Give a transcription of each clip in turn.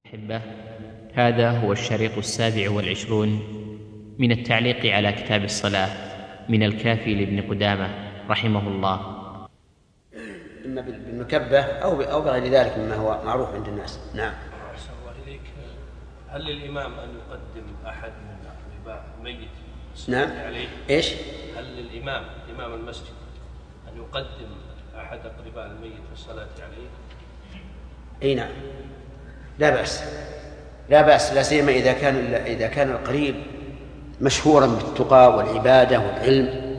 أحبة، هذا هو الشريط 27 من التعليق على كتاب الصلاة من الكافي لابن قدامة رحمه الله. إما بالمكبة أو بغير ذلك مما هو معروف عند الناس. نعم. أحسن الله إليك. هل للإمام أن يقدم أحد من أقرباء الميت نعم عليه؟ إيش؟ هل للإمام إمام المسجد أن يقدم أحد أقرباء الميت والصلاة عليه؟ أي نعم، لا بأس، لا سيما إذا كان القريب مشهورا بالتقى والعبادة والعلم،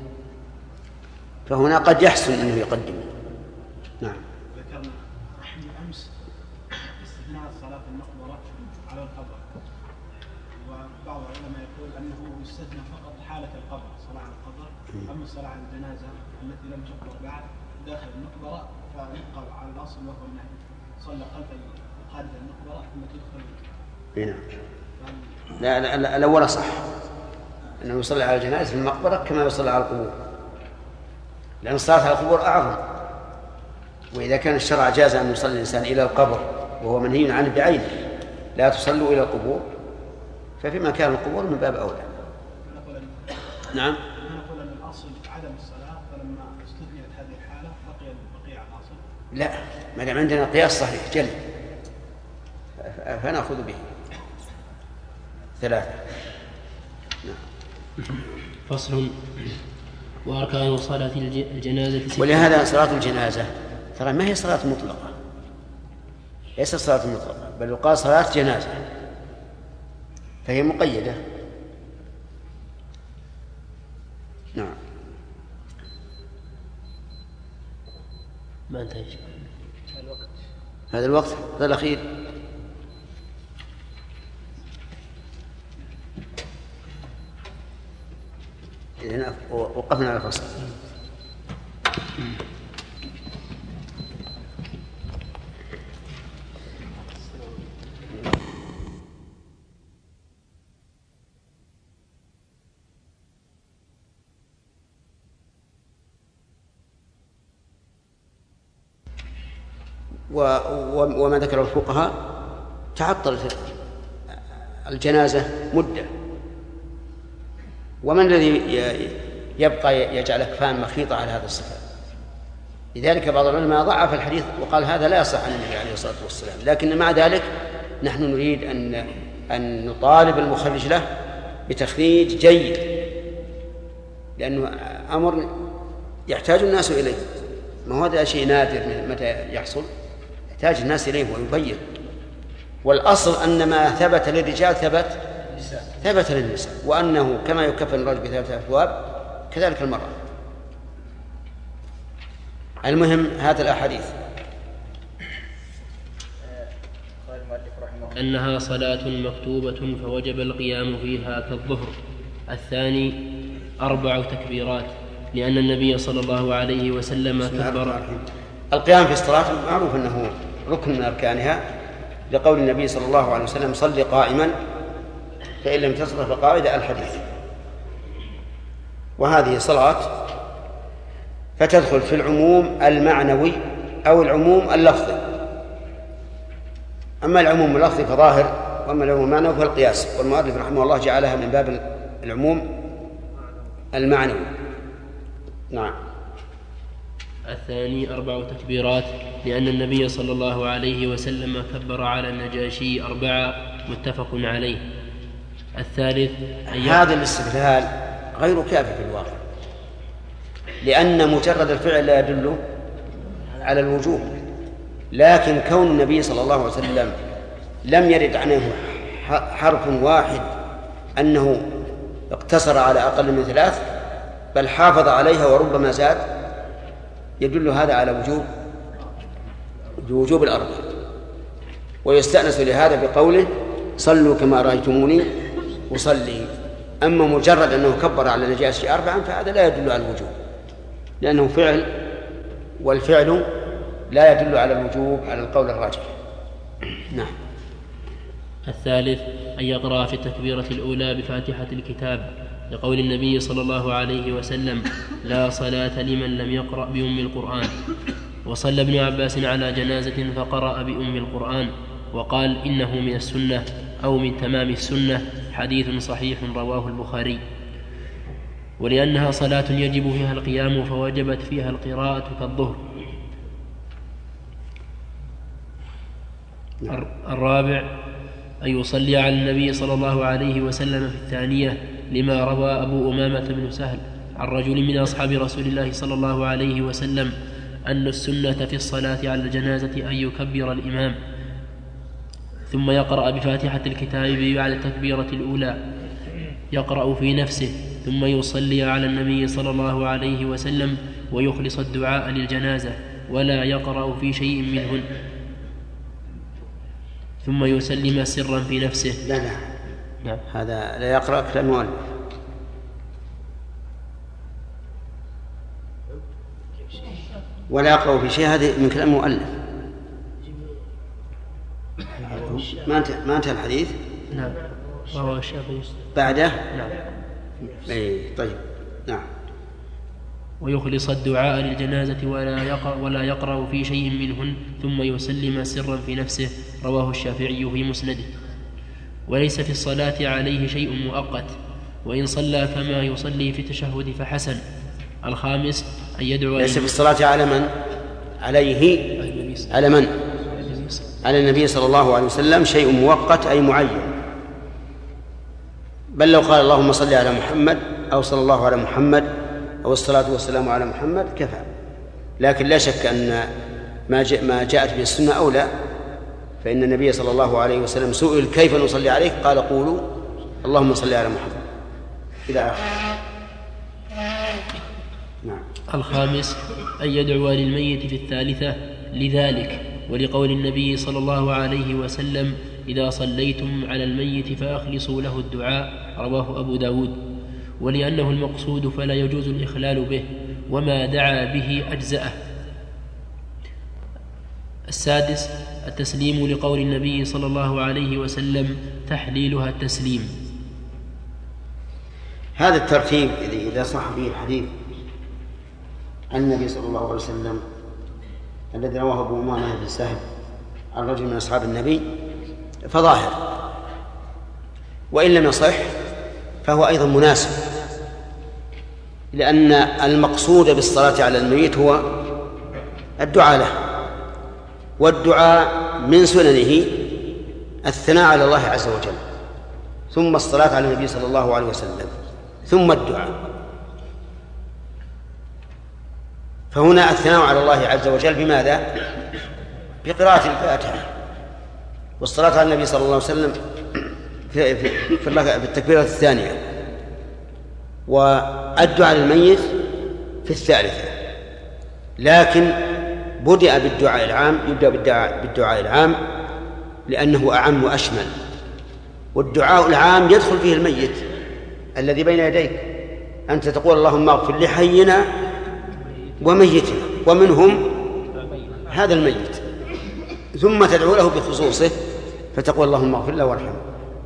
فهنا قد يحسن أنه يقدم. نعم. ذكرنا أمس استثناء صلاة المقبرة على القبر، وبعض العلماء يقول أنه يستثنى فقط حالة القبر، صلاة على القبر. أما الصلاة على الجنازة التي لم تقبر بعد داخل المقبرة فيبقى على الأصل، وهو أنه صلى خلف خارج المقبرة ثم تدخل. نعم. لا الأول صح، أنه يصلي على الجنائز في المقبرة كما يصلي على القبور، لأن الصلاة على القبور أعظم. وإذا كان الشرع جاز أن يصلي الإنسان إلى القبر وهو منهي عنه بعينه، لا تصلوا إلى القبور، ففي مكان القبور من باب أولى. نعم. نقول أن الأصل عدم الصلاة، فلما استثنيت هذه الحالة بقي على الأصل. لا، ما دام عندنا قياس صحيح جل فنأخذ به 3. نعم. فصل. وأركان صلاة الجنازة 6. ولهذا صلاة الجنازة ترى ما هي صلاة مطلقة، ليست صلاة مطلقة، بل يقال صلاة جنازة، فهي مقيدة. نعم. ما انتهى هذا الوقت، هذا الأخير. إذن وقفنا على الفصل. وما ذكر الفقهاء تعطلت الجنازة مدة، ومن الذي يبقى يجعل أكفان مخيطة على هذا الصفة؟ لذلك بعض العلماء ضعف الحديث وقال هذا لا يصح عن النبي عليه الصلاة والسلام، لكن مع ذلك نحن نريد أن نطالب المخرج له بتخريج جيد، لأنه أمر يحتاج الناس إليه، ما هو هذا شيء نادر متى يحصل، يحتاج الناس إليه ويبين. والأصل أن ما ثبت للرجال ثبت للنساء، وأنه كما يكفن الرجل ب3 أثواب كذلك المرأة. المهم هذا الأحاديث أنها صلاة مكتوبة فوجب القيام فيها كالظهر. الثاني 4 تكبيرات، لأن النبي صلى الله عليه وسلم كبر. القيام في الصلاة معروف أنه ركن من أركانها، لقول النبي صلى الله عليه وسلم صل قائما فإن لم تستطع فقاعدا، الحديث. وهذه صلاة فتدخل في العموم المعنوي أو العموم اللفظي. أما العموم اللفظي فظاهر، وأما العموم المعنوي فالقياس، والمؤلف رحمه الله جعلها من باب العموم المعنوي. نعم. الثاني 4 تكبيرات، لأن النبي صلى الله عليه وسلم كبر على النجاشي 4 متفق عليه. الثالث هذا الاستدلال غير كافي في الواقع، لأن مجرد الفعل لا يدل على الوجوب، لكن كون النبي صلى الله عليه وسلم لم يرد عنه حرف واحد أنه اقتصر على أقل من 3 بل حافظ عليها وربما زاد، يدل هذا على وجوب ال4. ويستأنس لهذا بقوله صلوا كما رأيتموني أصلي. أما مجرد أنه كبر على النجاشي 4 فهذا لا يدل على الوجوب، لأنه فعل، والفعل لا يدل على الوجوب على القول الراجح. نعم. الثالث أن يقرأ في التكبيرة الأولى بفاتحة الكتاب، لقول النبي صلى الله عليه وسلم لا صلاة لمن لم يقرأ بأم القرآن. وصلى ابن عباس على جنازة فقرأ بأم القرآن، وقال إنه من السنة أو من تمام السنة، حديث صحيح رواه البخاري. ولأنها صلاة يجب فيها القيام فوجبت فيها القراءة كالظهر. الرابع أن يصلي على النبي صلى الله عليه وسلم في الثانية، لما روى أبو أمامة بن سهل عن رجل من أصحاب رسول الله صلى الله عليه وسلم أن السنة في الصلاة على الجنازة أن يكبر الإمام ثم يقرأ بفاتحة الكتاب بعد التكبيرة الأولى، يقرأ في نفسه، ثم يصلي على النبي صلى الله عليه وسلم ويخلص الدعاء للجنازة ولا يقرأ في شيء منهن، ثم يسلم سرا في نفسه. لا نعم. هذا لا يقرأ كلام المؤلف. ولا يقرأ في شيء، هذا من كلام المؤلف. ما انتهى الحديث. نعم. وهو الشافعي بعده. نعم. طيب. نعم. ويخلص الدعاء للجنازة ولا يقرأ في شيء منهن، ثم يسلم سرا في نفسه، رواه الشافعي في مسنده. وليس في الصلاة عليه شيء مؤقت، وإن صلى كما يصلي في التشهد فحسن. الخامس أن يدعو. ليس في الصلاة على من؟ عليه. على من؟ على النبي صلى الله عليه وسلم شيء مؤقت أي معين، بل لو قال اللهم صل على محمد أو صلى الله على محمد أو الصلاة والسلام على محمد كفى. لكن لا شك أن ما جاءت به السنة أولى، فإن النبي صلى الله عليه وسلم سئل كيف نصلي عليك قال قولوا اللهم صل على محمد إلى آخره. نعم. الخامس أن يدعو للميت في الثالثة لذلك، ولقول النبي صلى الله عليه وسلم إذا صليتم على الميت فأخلصوا له الدعاء، رواه أبو داود. ولأنه المقصود فلا يجوز الإخلال به، وما دعا به أجزأه. السادس التسليم، لقول النبي صلى الله عليه وسلم تحليلها التسليم. هذا الترتيب إذا صح به الحديث عن النبي صلى الله عليه وسلم الذي رواه أبو أمامة بن سهل عن رجل من أصحاب النبي فظاهر، وإن لم يصح فهو أيضا مناسب، لأن المقصود بالصلاة على الميت هو الدعاء له، والدعاء من سننه الثناء على الله عز وجل، ثم الصلاة على النبي صلى الله عليه وسلم، ثم الدعاء. فهنا الثناء على الله عز وجل بماذا؟ بقراءة الفاتحة، والصلاة على النبي صلى الله عليه وسلم في التكبيرة الثانية، والدعاء للميت في الثالثة. لكن بدأ بالدعاء العام، يبدأ بالدعاء العام لأنه أعم وأشمل، والدعاء العام يدخل فيه الميت الذي بين يديك، أنت تقول اللهم اغفر لحينا وميتنا ومنهم هذا الميت، ثم تدعو له بخصوصه فتقول اللهم اغفر له وارحمه،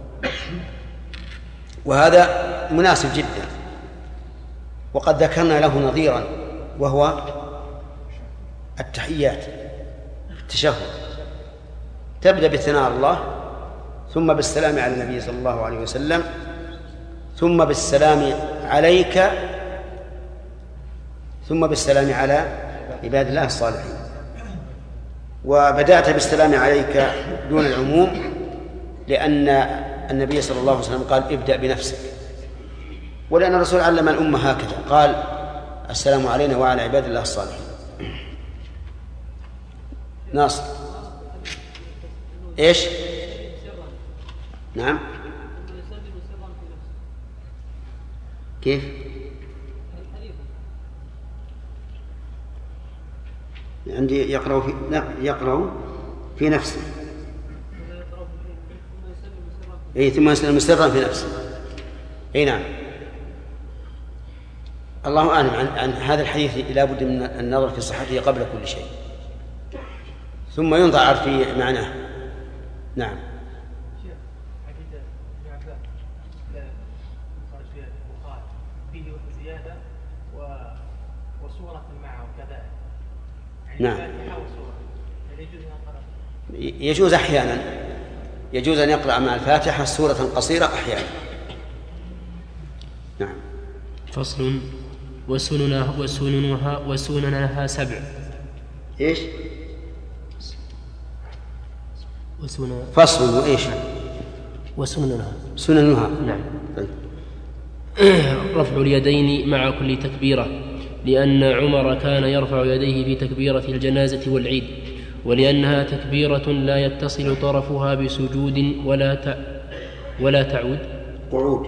وهذا مناسب جدا. وقد ذكرنا له نظيرا وهو التحيات في التشهد، تبدأ بالثناء على الله، ثم بالسلام على النبي صلى الله عليه وسلم، ثم بالسلام عليك، ثم بالسلام على عباد الله الصالحين. وبدأت بالسلام عليك دون العموم، لأن النبي صلى الله عليه وسلم قال ابدأ بنفسك، ولأن الرسول علم الأمة هكذا، قال السلام علينا وعلى عباد الله الصالحين. ناصر إيش؟ نعم. كيف؟ عندي يقرأ في يقرأ في نفسه، ثم يسلم سرا في نفسه. نعم. الله أعلم عن هذا الحديث، لا بد من النظر في صحته قبل كل شيء، ثم ينظر في معناه. نعم. نعم. يجوز أحيانا، يجوز أن يقرأ مع الفاتحة سورة قصيرة أحيانا. نعم. فصل. وسننها 7. إيش؟ فصل وإيش؟ سننها. نعم. طيب. رفع اليدين مع كل تكبيرة، لأن عمر كان يرفع يديه في تكبيرة الجنازة والعيد، ولأنها تكبيرة لا يتصل طرفها بسجود ولا تعود قعود.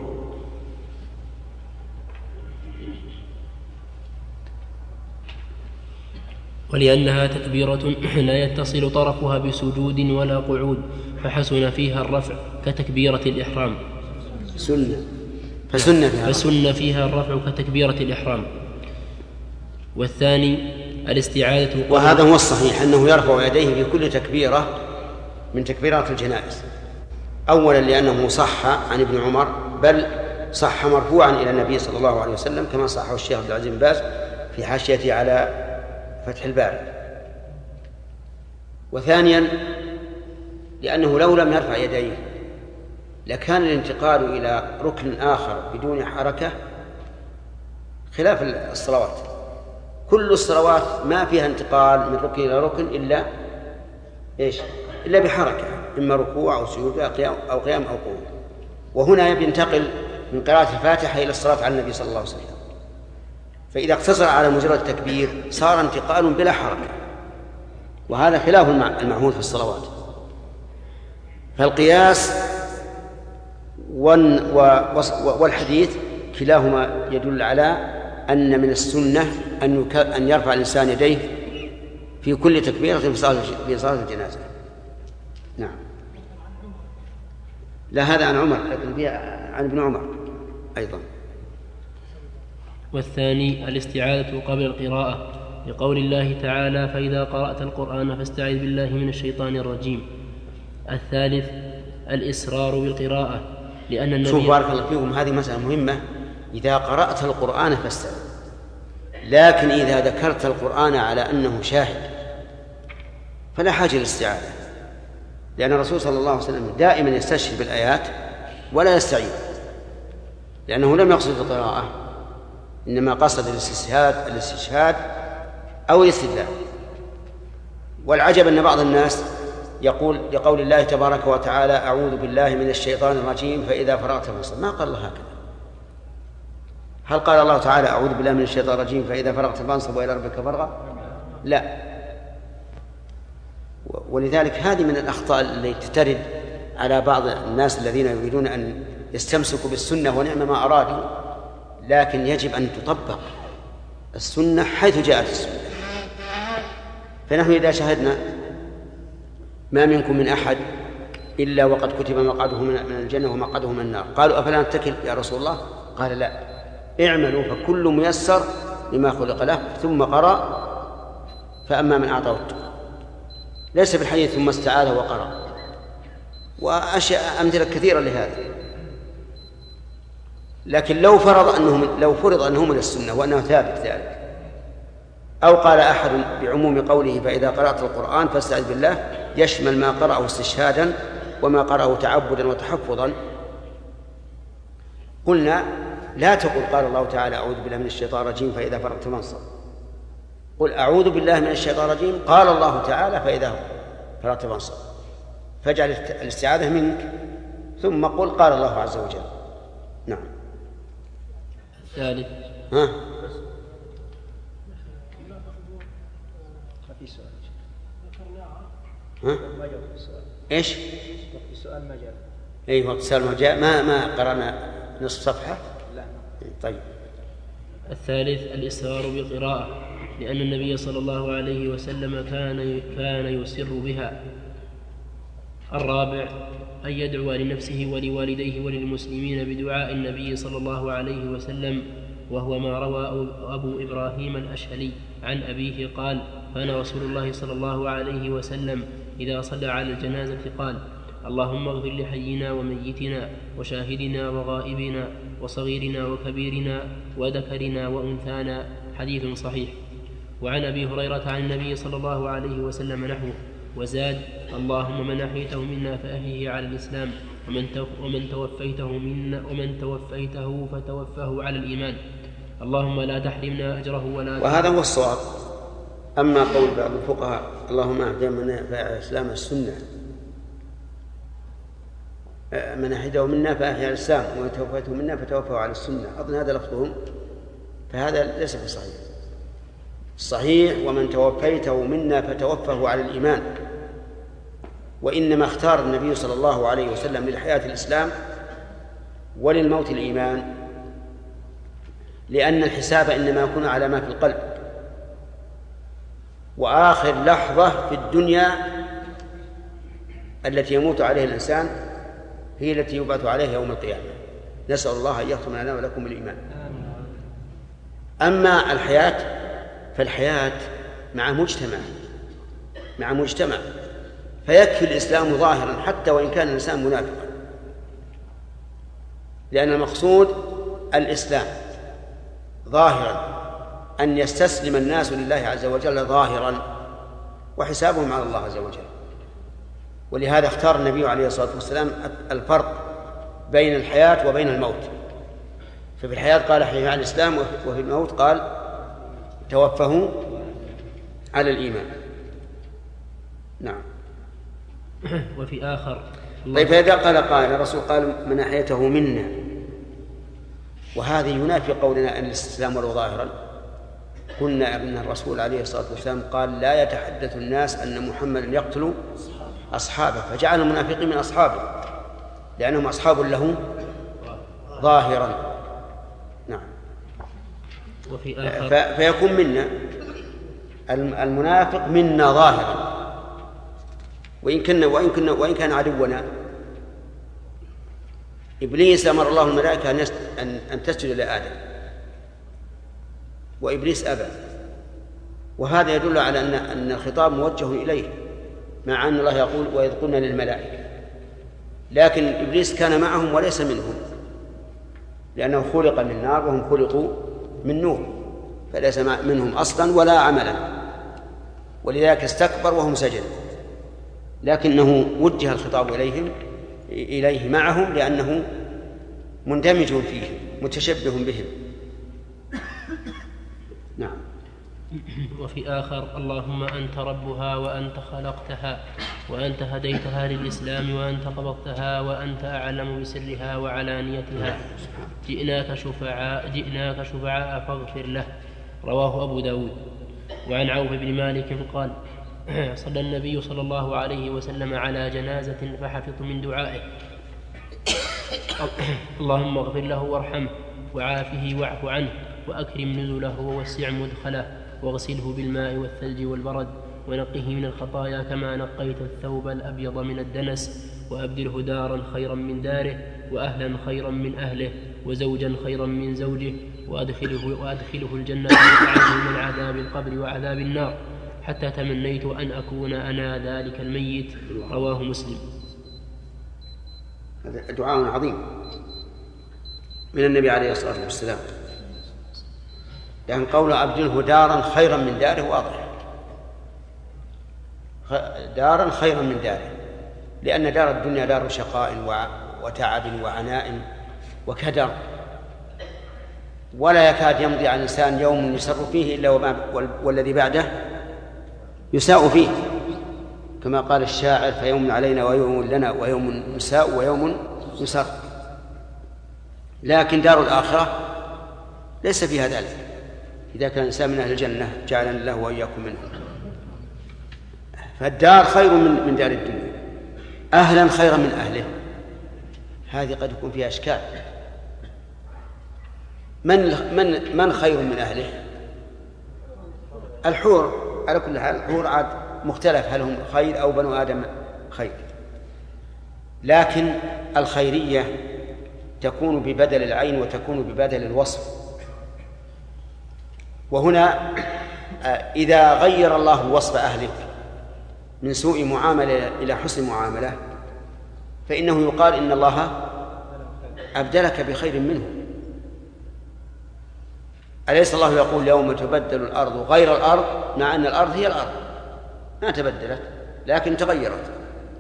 ولأنها تكبيرة لا يتصل طرفها بسجود ولا قعود، فحسن فيها الرفع كتكبيرة الإحرام. فسن فيها الرفع كتكبيرة الإحرام. والثاني الاستعاذة. وهذا هو الصحيح، أنه يرفع يديه في كل تكبيرة من تكبيرات الجنائز. أولا لأنه صح عن ابن عمر، بل صح مرفوعا إلى النبي صلى الله عليه وسلم كما صحه الشيخ عبد العزيز بن باز في حاشيته على فتح الباري. وثانيا لأنه لو لم يرفع يديه لكان الانتقال إلى ركن آخر بدون حركة خلاف الصلوات. كل الصلوات ما فيها انتقال من ركن إلى ركن إلا بحركة، إما ركوع أو سجود أو قيام أو قعود. وهنا ينتقل من قراءة الفاتحة إلى الصلاة على النبي صلى الله عليه وسلم، فإذا اقتصر على مجرد التكبير صار انتقال بلا حركة، وهذا خلاف المعهود في الصلوات. فالقياس والحديث كلاهما يدل على أن من السنة أن يرفع الإنسان يديه في كل تكبيرة في صلاة الجنازة. نعم. لا، هذا عن عمر، لكن فيها عن ابن عمر أيضا. والثاني الاستعاذة قبل القراءة، لقول الله تعالى: فإذا قرأت القرآن فاستعذ بالله من الشيطان الرجيم. الثالث الإسرار بالقراءة، لأن النبي. شوف بارك الله فيكم، هذه مسألة مهمة. إذا قرأت القرآن فاستعذ، لكن إذا ذكرت القرآن على أنه شاهد فلا حاجة للاستعاذة، لأن الرسول صلى الله عليه وسلم دائما يستشهد بالآيات ولا يستعيذ، لأنه لم يقصد القراءة، إنما قصد الاستشهاد أو الاستدلال. والعجب أن بعض الناس يقول لقول الله تبارك وتعالى: أعوذ بالله من الشيطان الرجيم فإذا فرغت فانصب. ما قال الله هكذا. هل قال الله تعالى: أعوذ بالله من الشيطان الرجيم فإذا فرغت فانصب وإلى ربك فارغب؟ لا. ولذلك هذه من الأخطاء التي ترد على بعض الناس الذين يريدون أن يستمسكوا بالسنة ونعم ما أرادوا، لكن يجب أن تطبق السنة حيث جاءت السنة. فنحن إذا شاهدنا ما منكم من أحد إلا وقد كتب مقعده من الجنة ومقعده من النار، قالوا: أفلا نتكل يا رسول الله؟ قال: لا، اعملوا فكل ميسر لما خلق له. ثم قرأ: فأما من أعطى واتقى. ليس بالحديث ثم استعاذ وقرأ، وأشياء أمثلة كثيرة لهذا. لكن لو فرض أنه من السنة وأنه ثابت ذلك، أو قال أحد بعموم قوله: فإذا قرأت القرآن فاستعذ بالله، يشمل ما قرأه استشهادا وما قرأه تعبدا وتحفظا، قلنا: لا تقل قال الله تعالى: أعوذ بالله من الشيطان الرجيم فإذا فرغت فانصب. قل: أعوذ بالله من الشيطان الرجيم قال الله تعالى فإذا فرغت فانصب. فاجعل الاستعاذة منك، ثم قل قال الله عز وجل. نعم. الثالث. ايش؟ وقت السؤال ما جاء. اي وقت السؤال ما جاء، ما قرأنا نصف صفحة. لا. طيب. الثالث الإسرار بالقراءة، لأن النبي صلى الله عليه وسلم كان يسر بها. الرابع أن يدعو لنفسه ولوالديه وللمسلمين بدعاء النبي صلى الله عليه وسلم، وهو ما روى أبو إبراهيم الأشهلي عن أبيه قال: كان رسول الله صلى الله عليه وسلم إذا صلى على الجنازة قال: اللهم اغفر لحينا وميتنا وشاهدنا وغائبنا وصغيرنا وكبيرنا وذكرنا وأنثانا. حديث صحيح. وعن أبي هريرة عن النبي صلى الله عليه وسلم نحوه. وزاد: اللهم من أحييته منا فأحيه على الإسلام، ومن توفيته فتوفه على الإيمان، اللهم لا تحرمنا أجره وهذا هو الصواب. أما قول بعض الفقهاء اللهم أهدنا منا فأحيا الإسلام السنة، من أحيته منا فأحيا الإسلام، ومن توفيته منا فتوفه على السنة، أظن هذا لفظهم، فهذا ليس بصحيح. الصحيح ومن توفيته منا فتوفه على الإيمان. وإنما اختار النبي صلى الله عليه وسلم للحياة الإسلام وللموت الإيمان، لأن الحساب إنما يكون على ما في القلب، وآخر لحظة في الدنيا التي يموت عليها الإنسان هي التي يبعث عليها يوم القيامة. نسأل الله أن يختم لنا ولكم الإيمان. أما الحياة فالحياة مع مجتمع، فيكفي الإسلام ظاهرا حتى وإن كان الإنسان منافقا، لأن المقصود الإسلام ظاهرا، أن يستسلم الناس لله عز وجل ظاهرا، وحسابهم على الله عز وجل. ولهذا اختار النبي عليه الصلاة والسلام الفرق بين الحياة وبين الموت، ففي الحياة قال حي على الإسلام، وفي الموت قال توفه على الإيمان. نعم. وفي آخر طيب، فإذا قال قائل الرسول قال من أحيته منا، وهذه ينافي قولنا أن الاستسلام ولو ظاهرا. قلنا أن الرسول عليه الصلاة والسلام قال لا يتحدث الناس أن محمد يقتل أصحابه، فجعل المنافقين من أصحابه لأنهم أصحاب له ظاهرا. نعم. وفي آخر فيكون منا المنافق منا ظاهرا، وإن كان عدونا. إبليس أمر الله الملائكة أن تسجد لآدم، وإبليس أبى، وهذا يدل على أن الخطاب موجه إليه، مع أن الله يقول وإذ قلنا للملائكة، لكن إبليس كان معهم وليس منهم، لأنه خلق من نار وهم خلقوا من نور، فليس منهم أصلا ولا عملا، ولذلك استكبر وهم سجدوا، لكنه وجه الخطاب إليه معهم لأنه مندمج فيهم متشبه بهم. نعم. وفي آخر اللهم أنت ربها وأنت خلقتها وأنت هديتها للإسلام وأنت قبضتها وأنت أعلم بسرها وعلانيتها، جئناك شفعاء فاغفر له. رواه أبو داود. وعن عوف بن مالك قال صلى النبي صلى الله عليه وسلم على جنازة فحفظت من دعائه اللهم اغفر له وارحمه وعافه واعف عنه وأكرم نزله ووسع مدخله واغسله بالماء والثلج والبرد ونقه من الخطايا كما نقيت الثوب الأبيض من الدنس، وأبدله دارا خيرا من داره وأهلا خيرا من أهله وزوجا خيرا من زوجه وأدخله الجنة وأعاذه من عذاب القبر وعذاب النار، حتى تمنيت أن أكون أنا ذلك الميت. رواه مسلم. هذا دعاء عظيم من النبي عليه الصلاة والسلام، لأن قوله أبدله دارا خيرا من داره واضح، دارا خيرا من داره، لأن دار الدنيا دار شقاء وتعب وعناء وكدر، ولا يكاد يمضي على الإنسان يوم يسر فيه إلا والذي بعده يساء فيه، كما قال الشاعر فيوم علينا ويوم لنا ويوم نساء ويوم يسر. لكن دار الآخرة ليس فيها ذلك، إذا كان الإنسان من أهل الجنة جعلنا الله وإياكم منه. فالدار خير من دار الدنيا، أهلا خيرا من أهله، هذه قد يكون فيها أشكال. من خير من أهله؟ الحور على كل حال، الحور عاد مختلف هل هم خير أو بنو آدم خير، لكن الخيرية تكون ببدل العين وتكون ببدل الوصف. وهنا إذا غير الله وصف أهلك من سوء معاملة إلى حسن معاملة فإنه يقال إن الله أبدلك بخير منه. أليس الله يقول يوم تبدل الأرض غير الأرض، مع أن الأرض هي الأرض ما تبدلت، لكن تغيرت.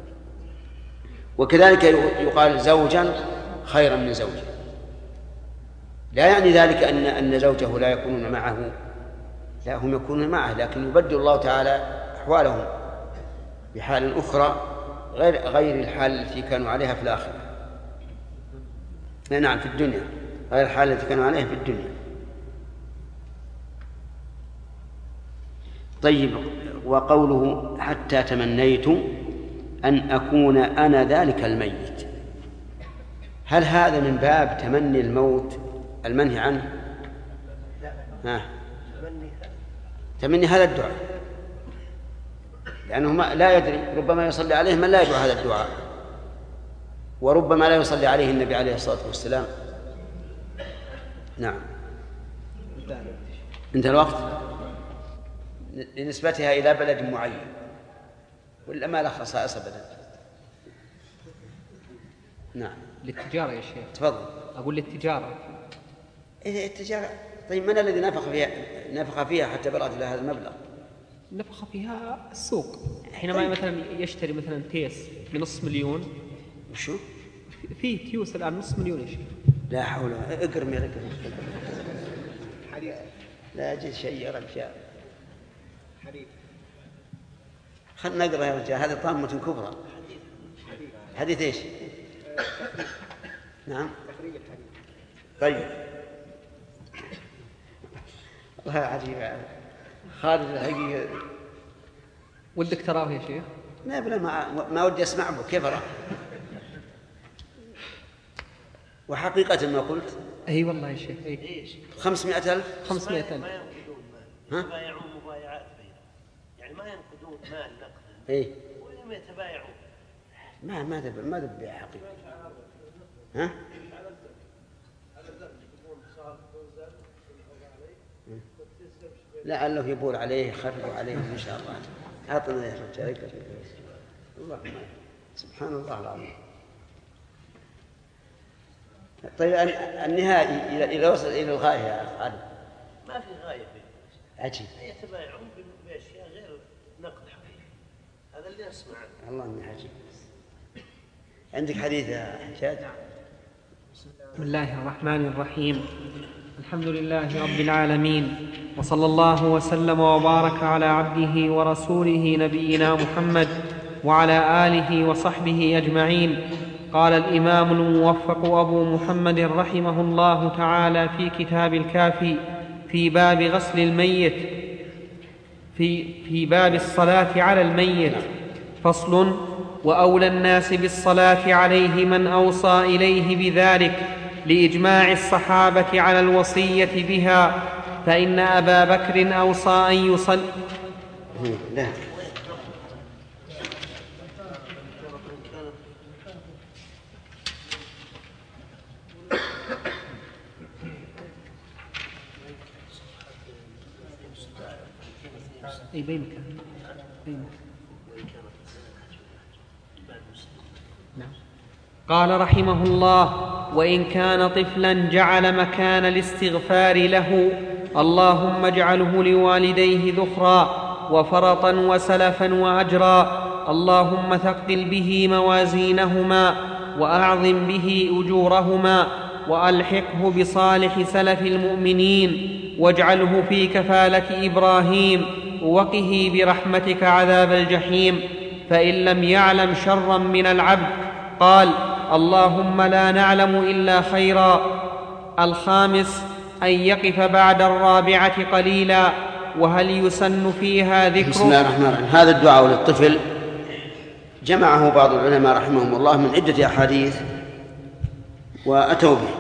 وكذلك يقال زوجا خيرا من زوجه، لا يعني ذلك أن زوجه لا يكونون معه، لا، هم يكونون معه، لكن يبدل الله تعالى أحوالهم بحال أخرى غير الحال التي كانوا عليها في الآخرة. نعم، في الدنيا غير الحال التي كانوا عليها في الدنيا. طيب، وقوله حتى تمنيت أن أكون أنا ذلك الميت، هل هذا من باب تمني الموت المنهي عنه؟ تمني هذا الدعاء، لأنه لا يدري، ربما يصلي عليه من لا يدعو هذا الدعاء، وربما لا يصلي عليه النبي عليه الصلاة والسلام. نعم. انتهى الوقت لنسبتها إلى بلد معين، ولا ما لها خصائص أبدا. نعم. للتجارة يا شيخ. تفضل. أقول للتجارة. إيه التجارة؟ طيب من الذي نفخ فيها حتى بلغت إلى هذا المبلغ؟ نفخ فيها السوق، حينما مثلا يشتري مثلا تيس بنص مليون. وشو؟ في تيوس الآن نص مليون يا شيخ. لا حول، اقرم يا رجل. لا أجد شيء يا رجال. خلنا نقرأ يا رجال، هذه طامة كبرى. حديث ايش؟ نعم. طيب. والله عجيب خالد الحقيقة. ودك تراه يا شيخ؟ لا بلا، ما ودي أسمع به، كيف أراه؟ وحقيقة ما قلت. أي والله يا شيخ. أي 500,000. 500,000. ما ينقدون مال، يتبايعون مبايعات بينهم، يعني ما ينقدون مال نقد. إيه. ولما يتبايعون ما تبيع حقيقة. ها؟ لعله يبول عليه، يخرب عليه إن شاء الله. أعطنا يا رجال. اللهم سبحان الله العظيم. طيب النهائي إذا وصل إلى الغاية يا خالد؟ ما في غاية فيه. عجيب. يتبايعون بأشياء غير نقد حقيقي، هذا اللي نسمع عنه. الله إنه عجيب. عندك حديث يا حجاج؟ بسم الله الرحمن الرحيم. الحمد لله رب العالمين، وصلى الله وسلم وبارك على عبده ورسوله نبينا محمد وعلى آله وصحبه أجمعين. قال الإمام الموفق أبو محمد رحمه الله تعالى في كتاب الكافي في باب غسل الميت، في باب الصلاة على الميت، فصل: وأولى الناس بالصلاة عليه من أوصى إليه بذلك لإجماع الصحابة على الوصية بها، فإن أبا بكر أوصى أن يصلي. أي بينك. قال رحمه الله: وإن كان طفلا جعل مكان الاستغفار له اللهم اجعله لوالديه ذخرا وفرطا وسلفا وأجرا، اللهم ثقل به موازينهما وأعظم به أجورهما وألحقه بصالح سلف المؤمنين واجعله في كفالة إبراهيم وقه برحمتك عذاب الجحيم، فإن لم يعلم شرا من العبد قال: اللهم لا نعلم إلا خيرا. الخامس: أن يقف بعد الرابعة قليلا. وهل يسن فيها ذكر؟ بسم الله الرحمن الرحيم. هذا الدعاء للطفل جمعه بعض العلماء رحمهم الله من عدة أحاديث وأتوا به.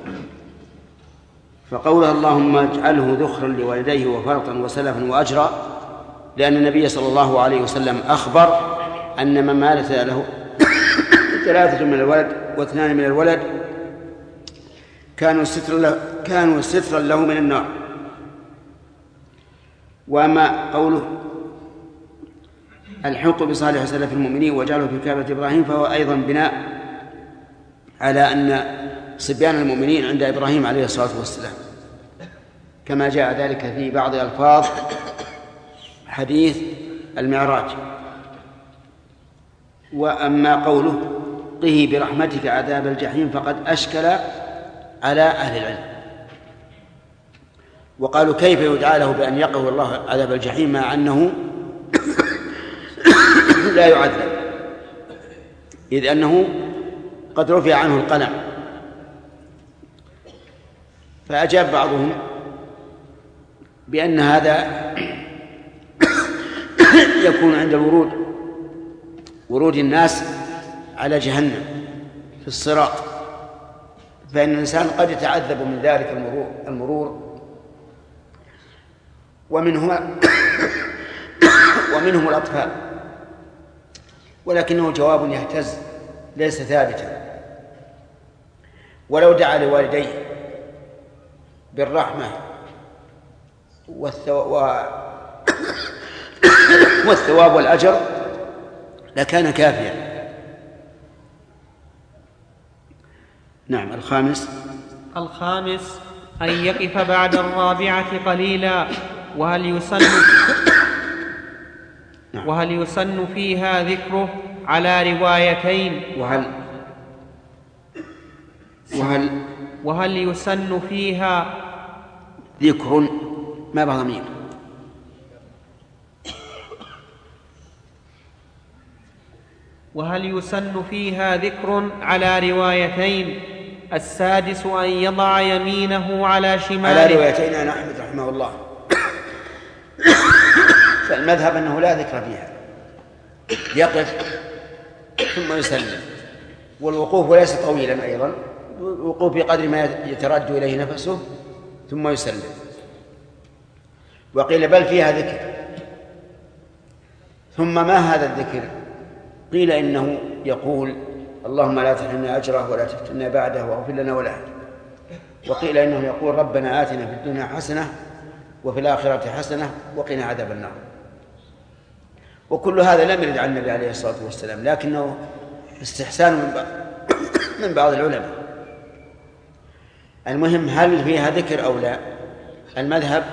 فقوله اللهم اجعله ذخرا لوالديه وفرطا وسلفا وأجرا، لأن النبي صلى الله عليه وسلم أخبر أن من مات له 3 من الولد و2 من الولد كانوا سترا له من النار. وأما قوله الحق بصالح سلف المؤمنين وجعله في كعبة إبراهيم، فهو أيضا بناء على أن صبيان المؤمنين عند إبراهيم عليه الصلاة والسلام، كما جاء ذلك في بعض ألفاظ حديث المعراج. وأما قوله قه برحمتك عذاب الجحيم فقد أشكل على أهل العلم، وقالوا كيف يدعى له بأن يقه الله عذاب الجحيم مع أنه لا يعذب، إذ أنه قد رفع عنه القلم. فأجاب بعضهم بأن هذا يكون عند ورود الناس على جهنم في الصراط، فإن الإنسان قد يتعذب من ذلك المرور ومنهم الأطفال، ولكنه جواب يهتز ليس ثابتا. ولو دعا لوالديه بالرحمة والثواب والأجر لكان كافيا. نعم. الخامس أن يقف بعد الرابعة قليلا، وهل يسن فيها ذكره على روايتين. وهل يسن فيها ذكر ما بعض ضمير. وهل يسن فيها ذكر على روايتين. السادس أن يضع يمينه على شماله. على روايتين عن أحمد رحمه الله. فالمذهب أنه لا ذكر فيها، يقف ثم يسلم، والوقوف ليس طويلا أيضا، الوقوف بقدر ما يترد إليه نفسه ثم يسلم. وقيل بل فيها ذكر. ثم ما هذا الذكر؟ قيل إنه يقول اللهم لا تحرمنا أجره ولا تفتنا بعده واغفر لنا وله. وقيل إنه يقول ربنا آتنا في الدنيا حسنة وفي الآخرة حسنة وقنا عذاب النار. وكل هذا لم يرد عن النبي عليه الصلاة والسلام، لكنه استحسان من بعض العلماء. المهم هل فيها ذكر أو لا؟ المذهب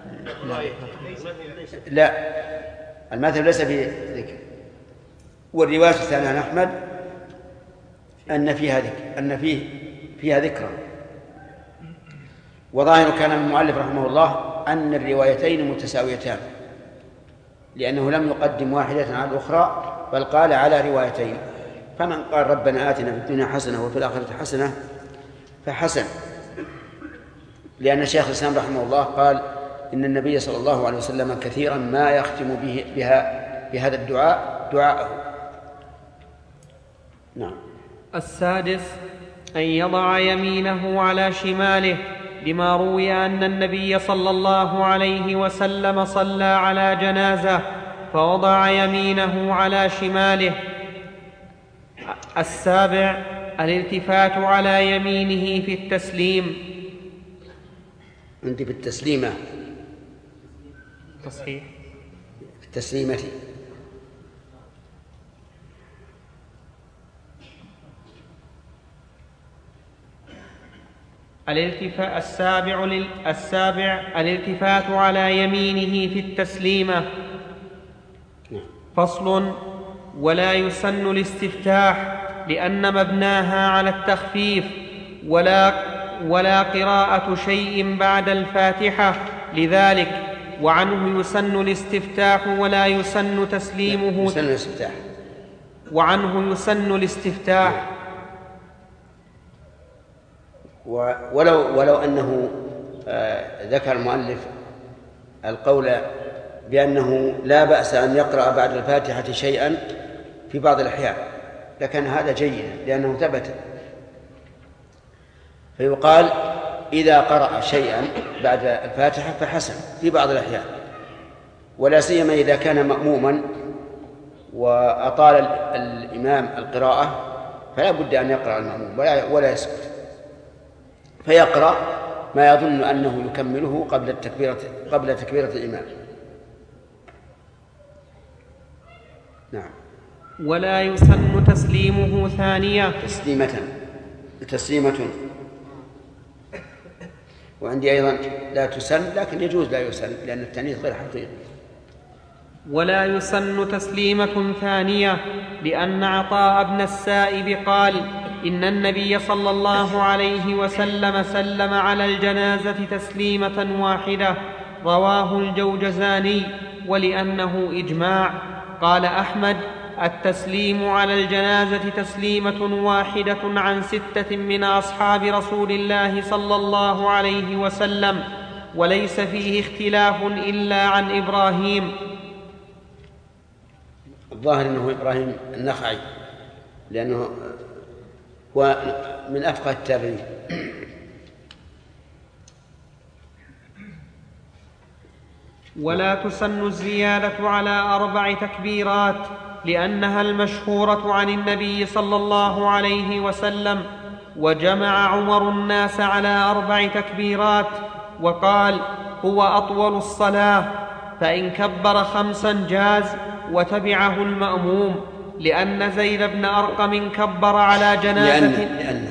لا، المذهب ليس فيه ذكر. والرواية الثانية عن أحمد أن فيها ذكر، أن فيها ذكرا. وظاهر كلام المؤلف رحمه الله أن الروايتين متساويتان، لأنه لم يقدم واحدة على الأخرى بل قال على روايتين. فمن قال ربنا آتنا في الدنيا حسنة وفي الآخرة حسنة فحسن، لأن شيخ الإسلام رحمه الله قال إن النبي صلى الله عليه وسلم كثيرا ما يختم بهذا الدعاء دعاءه. نعم. السادس أن يضع يمينه على شماله، لما روي أن النبي صلى الله عليه وسلم صلى على جنازة فوضع يمينه على شماله. السابع الالتفات على يمينه في التسليم. عندي بالتسليمة تصحيح في التسليمة. السابع الالتفات على يمينه في التسليمة. فصل: ولا يسن الاستفتاح لأن مبناها على التخفيف، ولا قراءة شيء بعد الفاتحة لذلك، وعنه يسن الاستفتاح ولا يسن تسليمه. وعنه يسن الاستفتاح. ولو أنه ذكر المؤلف القول بأنه لا بأس أن يقرأ بعد الفاتحة شيئا في بعض الأحيان لكن هذا جيد لأنه ثبت. فيقال إذا قرأ شيئا بعد الفاتحة فحسن في بعض الأحيان، ولا سيما إذا كان مأموما وأطال الإمام القراءة فلا بد أن يقرأ المأموم ولا يسكت، فيقرأ ما يظن أنه يكمله قبل تكبيرة الإمام. نعم. ولا يسن تسليمه ثانية. تسليمة. وعندي أيضا لا تسن، لكن يجوز لا يسن لأن التأنيث غير حقيقي. ولا يسن تسليمة ثانية، لأن عطاء بن السائب قال: إن النبي صلى الله عليه وسلم سلم على الجنازة تسليمة واحدة، رواه الجوجزاني، ولأنه إجماع. قال أحمد: التسليم على الجنازة تسليمة واحدة عن 6 من أصحاب رسول الله صلى الله عليه وسلم، وليس فيه اختلاف إلا عن إبراهيم. الظاهر أنه إبراهيم النخعي، لأنه هو من أفقه التابعين. ولا تسن الزيادة على 4 تكبيرات، لأنها المشهورة عن النبي صلى الله عليه وسلم، وجمع عمر الناس على 4 تكبيرات، وقال: هو أطول الصلاة، فإن كبر 5 جاز وتبعه المأموم، لأن زيد بن أرقم كبر على جنازة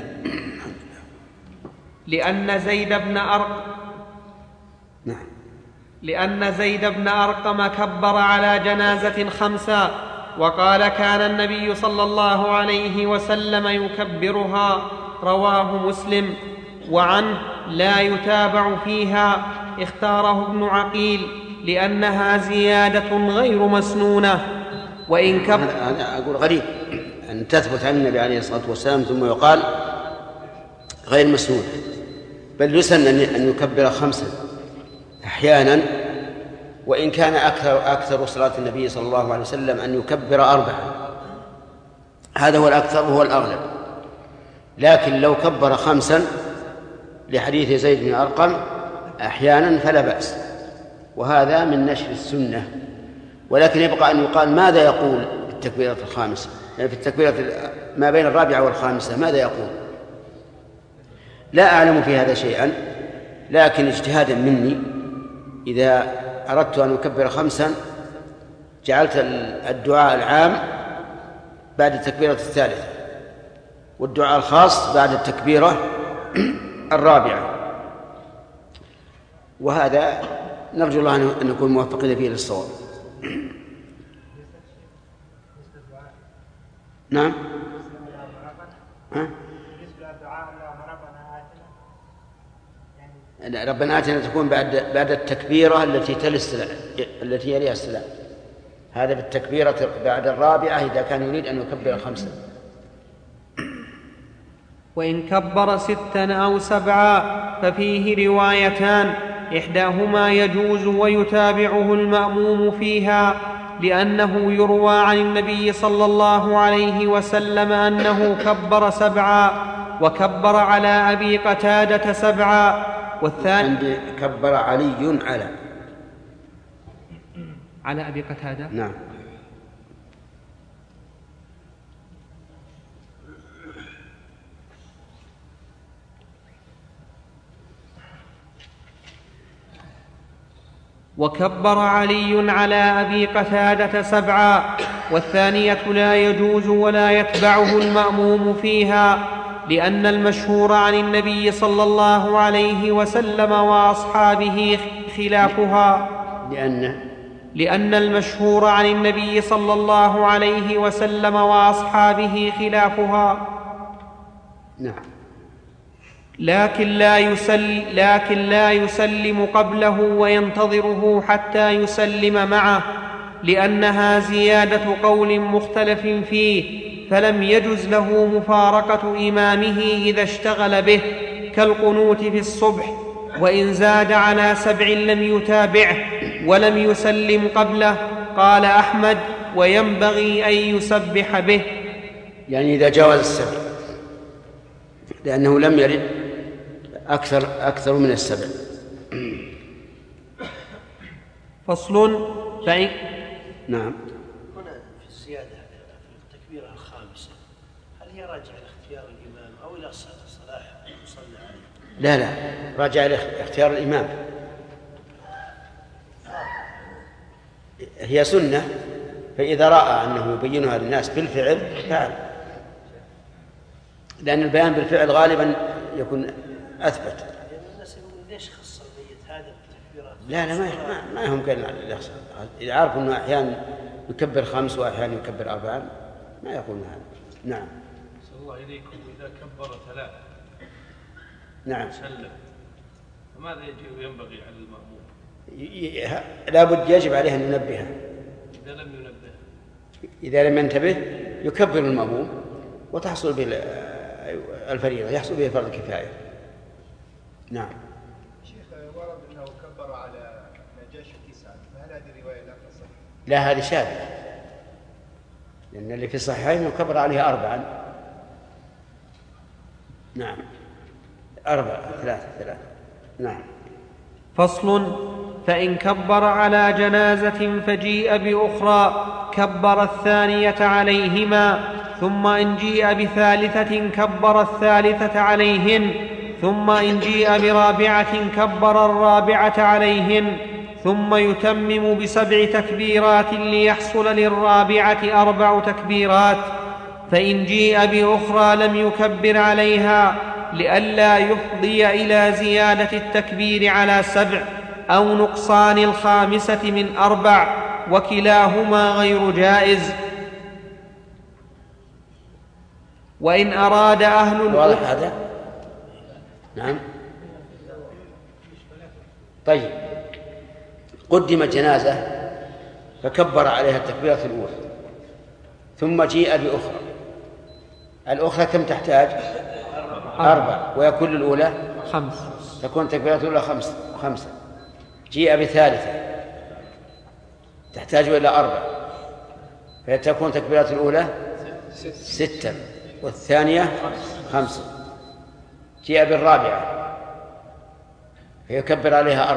لأن زيد بن أرقم كبر على جنازة 5، وقال: كان النبي صلى الله عليه وسلم يكبرها، رواه مسلم. وعنه: لا يتابع فيها، اختاره ابن عقيل، لأنها زيادة غير مسنونة. وإن كبر، أنا أقول غريب أن تثبت عن النبي عليه الصلاة والسلام ثم يقال غير مسنونة، بل يسن أن يكبر 5 أحيانا، وإن كان أكثر صلاة النبي صلى الله عليه وسلم أن يكبر 4، هذا هو الأكثر وهو الأغلب. لكن لو كبر 5 لحديث زيد بن أرقم أحيانا فلا بأس، وهذا من نشر السنة. ولكن يبقى أن يقال ماذا يقول في التكبيرة الخامسة، يعني في التكبيرة ما بين 4 و5 ماذا يقول؟ لا أعلم في هذا شيئا، لكن اجتهادا مني إذا أردت أن أكبر 5 جعلت الدعاء العام بعد التكبيرة الثالثة، والدعاء الخاص بعد التكبيرة الرابعة، وهذا نرجو الله أن نكون موفقين فيه للصواب. نعم. ربنا آتنا تكون بعد التكبيرة التي تلي السلام، التي يليها السلام، هذا بالتكبيرة بعد الرابعة إذا كان يريد أن يكبر 5. وإن كبر 6 أو 7 ففيه روايتان، إحداهما يجوز ويتابعه المأموم فيها، لأنه يروى عن النبي صلى الله عليه وسلم أنه كبر 7 وكبر على أبي قتادة 7. والثاني عندي كبر علي على أبي قتادة. نعم. وكبر علي على أبي قتادة 7. والثانية لا يجوز ولا يتبعه المأموم فيها، لأن المشهور عن النبي صلى الله عليه وسلم وأصحابه خلافها. لأن المشهور عن النبي صلى الله عليه وسلم وأصحابه خلافها. نعم. لكن لا يسلم قبله وينتظره حتى يسلم معه، لأنها زيادة قول مختلف فيه، فلم يجز له مفارقة إمامه إذا اشتغل به، كالقنوت في الصبح. وإن زاد على 7 لم يتابعه ولم يسلم قبله. قال أحمد: وينبغي أن يسبح به، يعني إذا جاوز 7، لأنه لم يرد أكثر من 7. فصل. نعم. هنا في الزيادة في التكبيرة الخامسة، هل هي راجعة لاختيار الإمام أو إلى صلاح المصلى عليه؟ لا، راجعة لاختيار الإمام، هي سنة، فإذا رأى أنه يبينها للناس بالفعل فعل، لأن البيان بالفعل غالبا يكون أثبت. الناس يقولون ليش خص الميت هذا بالتكبيرات؟ لا ما هم قال الإخصاء. إذا عارف أنه أحيانا يكبر 5 وأحيانا يكبر 4 ما يقولون هذا. نعم. صلى الله إليكم إذا كبر 3 نعم سلم فماذا ينبغي على المأموم؟ لابد يجب عليه أن ينبه. إذا لم ينتبه يكبر المأموم وتحصل به الفريضة، يحصل به فرض الكفاية. نعم. شيخ ورد أنه كبر على نجاشي 9 فهل هذه الرواية لا تصح؟ لا هذه شاذة، لأن اللي في الصحيحين يكبر عليها 4. نعم 4 3. نعم. فصل: فإن كبر على جنازة فجيء بأخرى كبر الثانية عليهما، ثم إن جيء بثالثة كبر الثالثة عليهن، ثم إن جيء برابعة كبر الرابعة عليهن، ثم يتمم ب7 تكبيرات ليحصل للرابعة 4 تكبيرات. فإن جيء بأخرى لم يكبر عليها لئلا يفضي إلى زيادة التكبير على 7 أو نقصان 5 من 4، وكلاهما غير جائز. وإن أراد أهل واضح هذا؟ نعم. طيب، قدمت جنازة فكبر عليها التكبيرة الأولى، ثم جيء بأخرى. الأخرى كم تحتاج؟ 4، ويكون الأولى 5، تكون تكبيرة الأولى 5. جيء بثالثة تحتاج إلى 4، فتكون تكبيرة الأولى 6 والثانية 5. جيء بالرابعة فيكبر عليها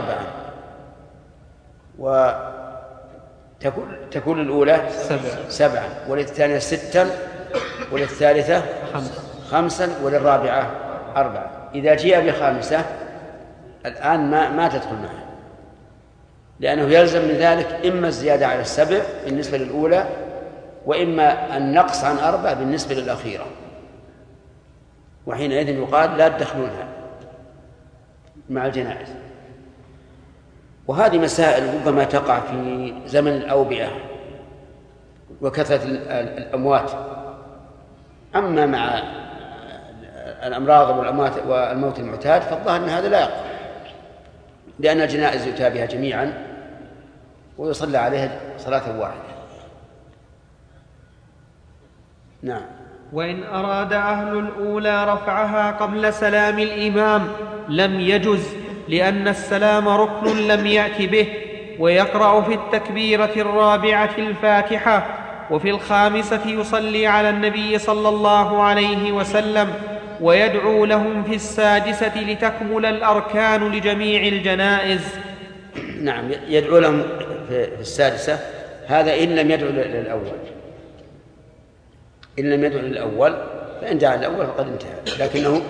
4، وتكون الأولى 7 وللثانية 6 وللثالثة 5 وللرابعة 4. إذا جيء ب5 الآن ما تدخل معه، لأنه يلزم من ذلك إما الزيادة على 7 بالنسبة للأولى، وإما النقص عن 4 بالنسبة للأخيرة، وحينئذ يقال لا تدخلونها مع الجنائز. وهذه مسائل ربما تقع في زمن الأوبئة وكثرة الأموات. أما مع الأمراض والموت المعتاد فالظاهر أن هذا لا يقع، لأن الجنائز يؤتى بها جميعا ويصلى عليها صلاة واحدة. نعم. وإن أراد أهل الأولى رفعها قبل سلام الإمام لم يجز، لأن السلام ركن لم يأت به، ويقرأ في التكبيرة الرابعة الفاتحة، وفي الخامسة يصلي على النبي صلى الله عليه وسلم، ويدعو لهم في السادسة لتكمل الأركان لجميع الجنائز. نعم، يدعو لهم في السادسة، هذا إن لم يدعو للأول. إن لم يدعو للأول فإن دعا للأول فقد انتهى، لكنه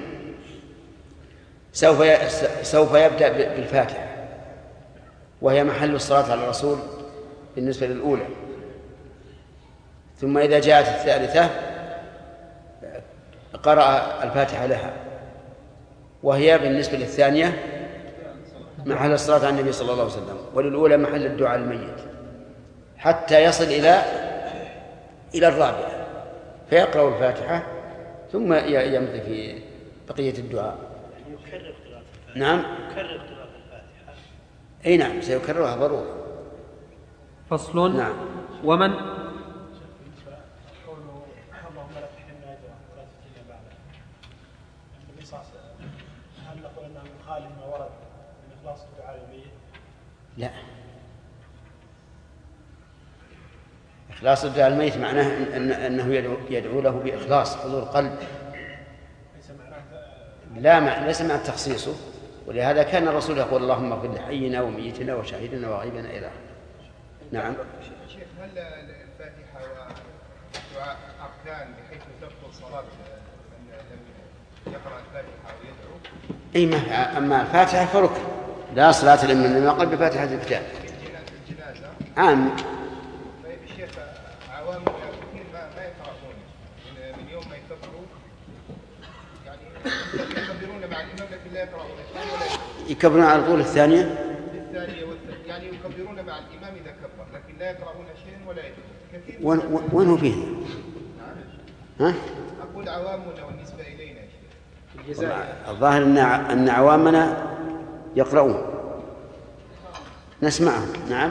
سوف يبدأ بالفاتحة، وهي محل الصلاة على الرسول بالنسبة للأولى. ثم إذا جاءت الثالثة قرأ الفاتحة لها، وهي بالنسبة للثانية محل الصلاة على النبي صلى الله عليه وسلم، وللأولى محل الدعاء للميت، حتى يصل إلى الرابعة فيقرأ الفاتحة ثم يمضي في بقية الدعاء. يكرر قراءة الفاتحة. نعم، يكرر قراءة الفاتحة. أي نعم، سيكررها ضروري. فصل. نعم. ومن هل نقول أنه يخالف ما ورد من إخلاص الدعاء للميت؟ لا، إخلاص الدعاء للميت معناه أنه يدعو له بإخلاص حضور قلب، ليس مع تخصيصه. ولهذا كان الرسول يقول اللهم اغفر لحينا وميتنا وشاهدنا وغائبنا إلى آخره. نعم. شيخ، هل الفاتحة والدعاء أركان بحيث تبطل صلاة من لم يقرأ الفاتحة ويدعو؟ أي ما أما الفاتحة فركن، لا صلاة لمن لم يقرأ بفاتحة الكتاب. الجنازة عام. طيب الشيخ، عوام كثير ما يقرؤون من يوم ما يكبروا، يعني يكبرون مع الإمام لكن لا يقرؤون الثاني ولا يكبرون على طول الثانية. وين هو فيه؟ ها؟ أقول عوامنا والنسبة إلينا. الظاهر أن عوامنا يقرؤون، نسمعهم. نعم.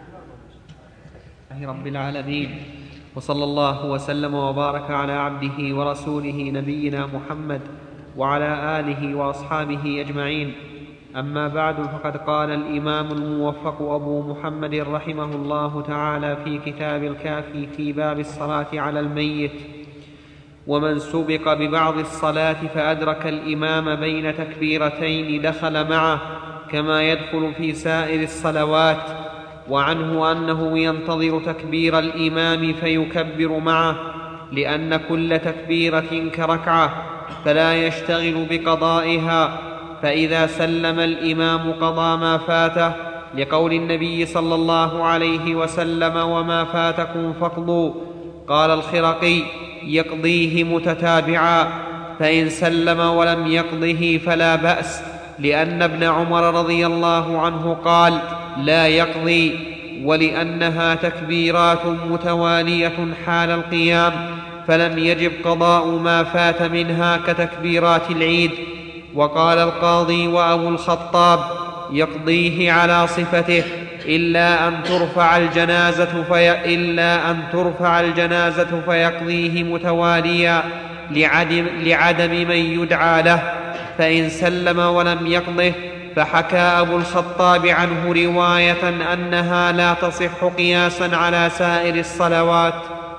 رب العالمين، وصلى الله وسلم وبارك على عبده ورسوله نبينا محمد وعلى آله وأصحابه أجمعين. أما بعد، فقد قال الإمام الموفق أبو محمد رحمه الله تعالى في كتاب الكافي في باب الصلاة على الميت: ومن سبق ببعض الصلاة فأدرك الإمام بين تكبيرتين دخل معه كما يدخل في سائر الصلوات. وعنه أنه ينتظر تكبير الإمام فيكبر معه، لأن كل تكبيرة كركعة، فلا يشتغل بقضائها، فإذا سلم الإمام قضى ما فاته، لقول النبي صلى الله عليه وسلم: وما فاتكم فاقضوا. قال الخرقي: يقضيه متتابعا، فإن سلم ولم يقضه فلا بأس، لأن ابن عمر رضي الله عنه قال: لا يقضي، ولأنها تكبيرات متوالية حال القيام، فلم يجب قضاء ما فات منها كتكبيرات العيد. وقال القاضي وأبو الخطاب: يقضيه على صفته، إلا أن ترفع الجنازة فيقضيه متواليا لعدم من يدعى له، فإن سلم ولم يقضه. فحكى أبو الخطاب عنه رواية أنها لا تصح قياسا على سائر الصلوات.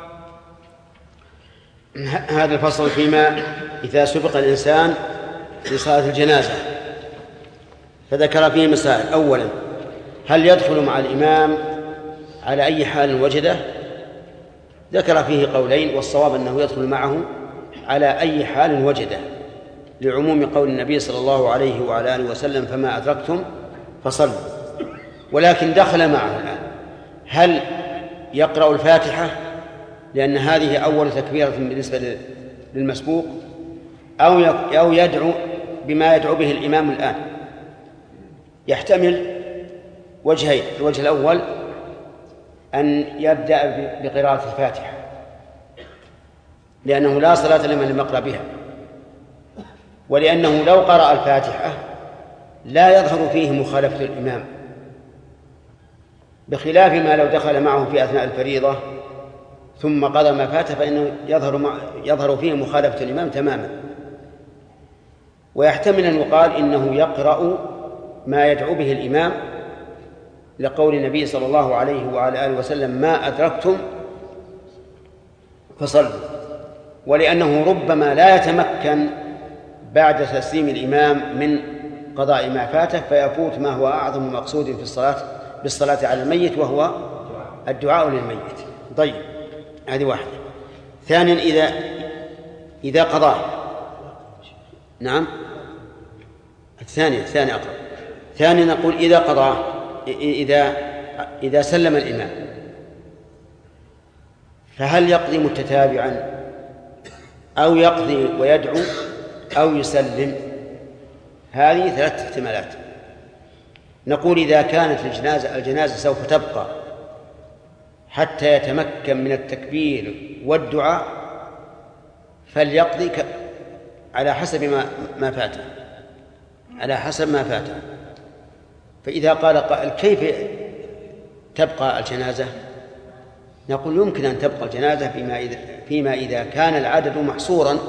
هذا الفصل فيما إذا سبق الإنسان لصلاة الجنازة، فذكر فيه مسائل. أولا، هل يدخل مع الإمام على أي حال وجده؟ ذكر فيه قولين، والصواب أنه يدخل معه على أي حال وجده، لعموم قول النبي صلى الله عليه وعلى آله وسلم: فما أدركتم فصلوا. ولكن دخل معه الآن، هل يقرأ الفاتحة لأن هذه أول تكبيرة بالنسبة للمسبوق، أو يدعو بما يدعو به الإمام الآن؟ يحتمل وجهين. الوجه الأول أن يبدأ بقراءة الفاتحة، لأنه لا صلاة لمن لم يقرأ بها، ولأنه لو قرأ الفاتحة لا يظهر فيه مخالفة الإمام، بخلاف ما لو دخل معه في أثناء الفريضة ثم قضى ما فاته، فإنه يظهر فيه مخالفة الإمام تماما. ويحتمل أن يقال إنه يقرأ ما يدعو به الإمام، لقول النبي صلى الله عليه وعلى آله وسلم: ما أدركتم فصلوا. ولأنه ربما لا يتمكن بعد تسليم الإمام من قضاء ما فاته، فيفوت ما هو أعظم مقصود في بالصلاة على الميت، وهو الدعاء للميت. طيب، هذه واحدة. ثانيا، إذا قضى. نعم، الثاني أقرأ. ثانيا نقول إذا قضى، إذا سلم الإمام، فهل يقضي متتابعا، أو يقضي ويدعو، أو يسلم؟ هذه 3 احتمالات. نقول إذا كانت الجنازة سوف تبقى حتى يتمكن من التكبير والدعاء، فليقضي على حسب ما فاته. فإذا قال قائل: كيف تبقى الجنازة؟ نقول: يمكن أن تبقى الجنازة فيما إذا كان العدد محصورا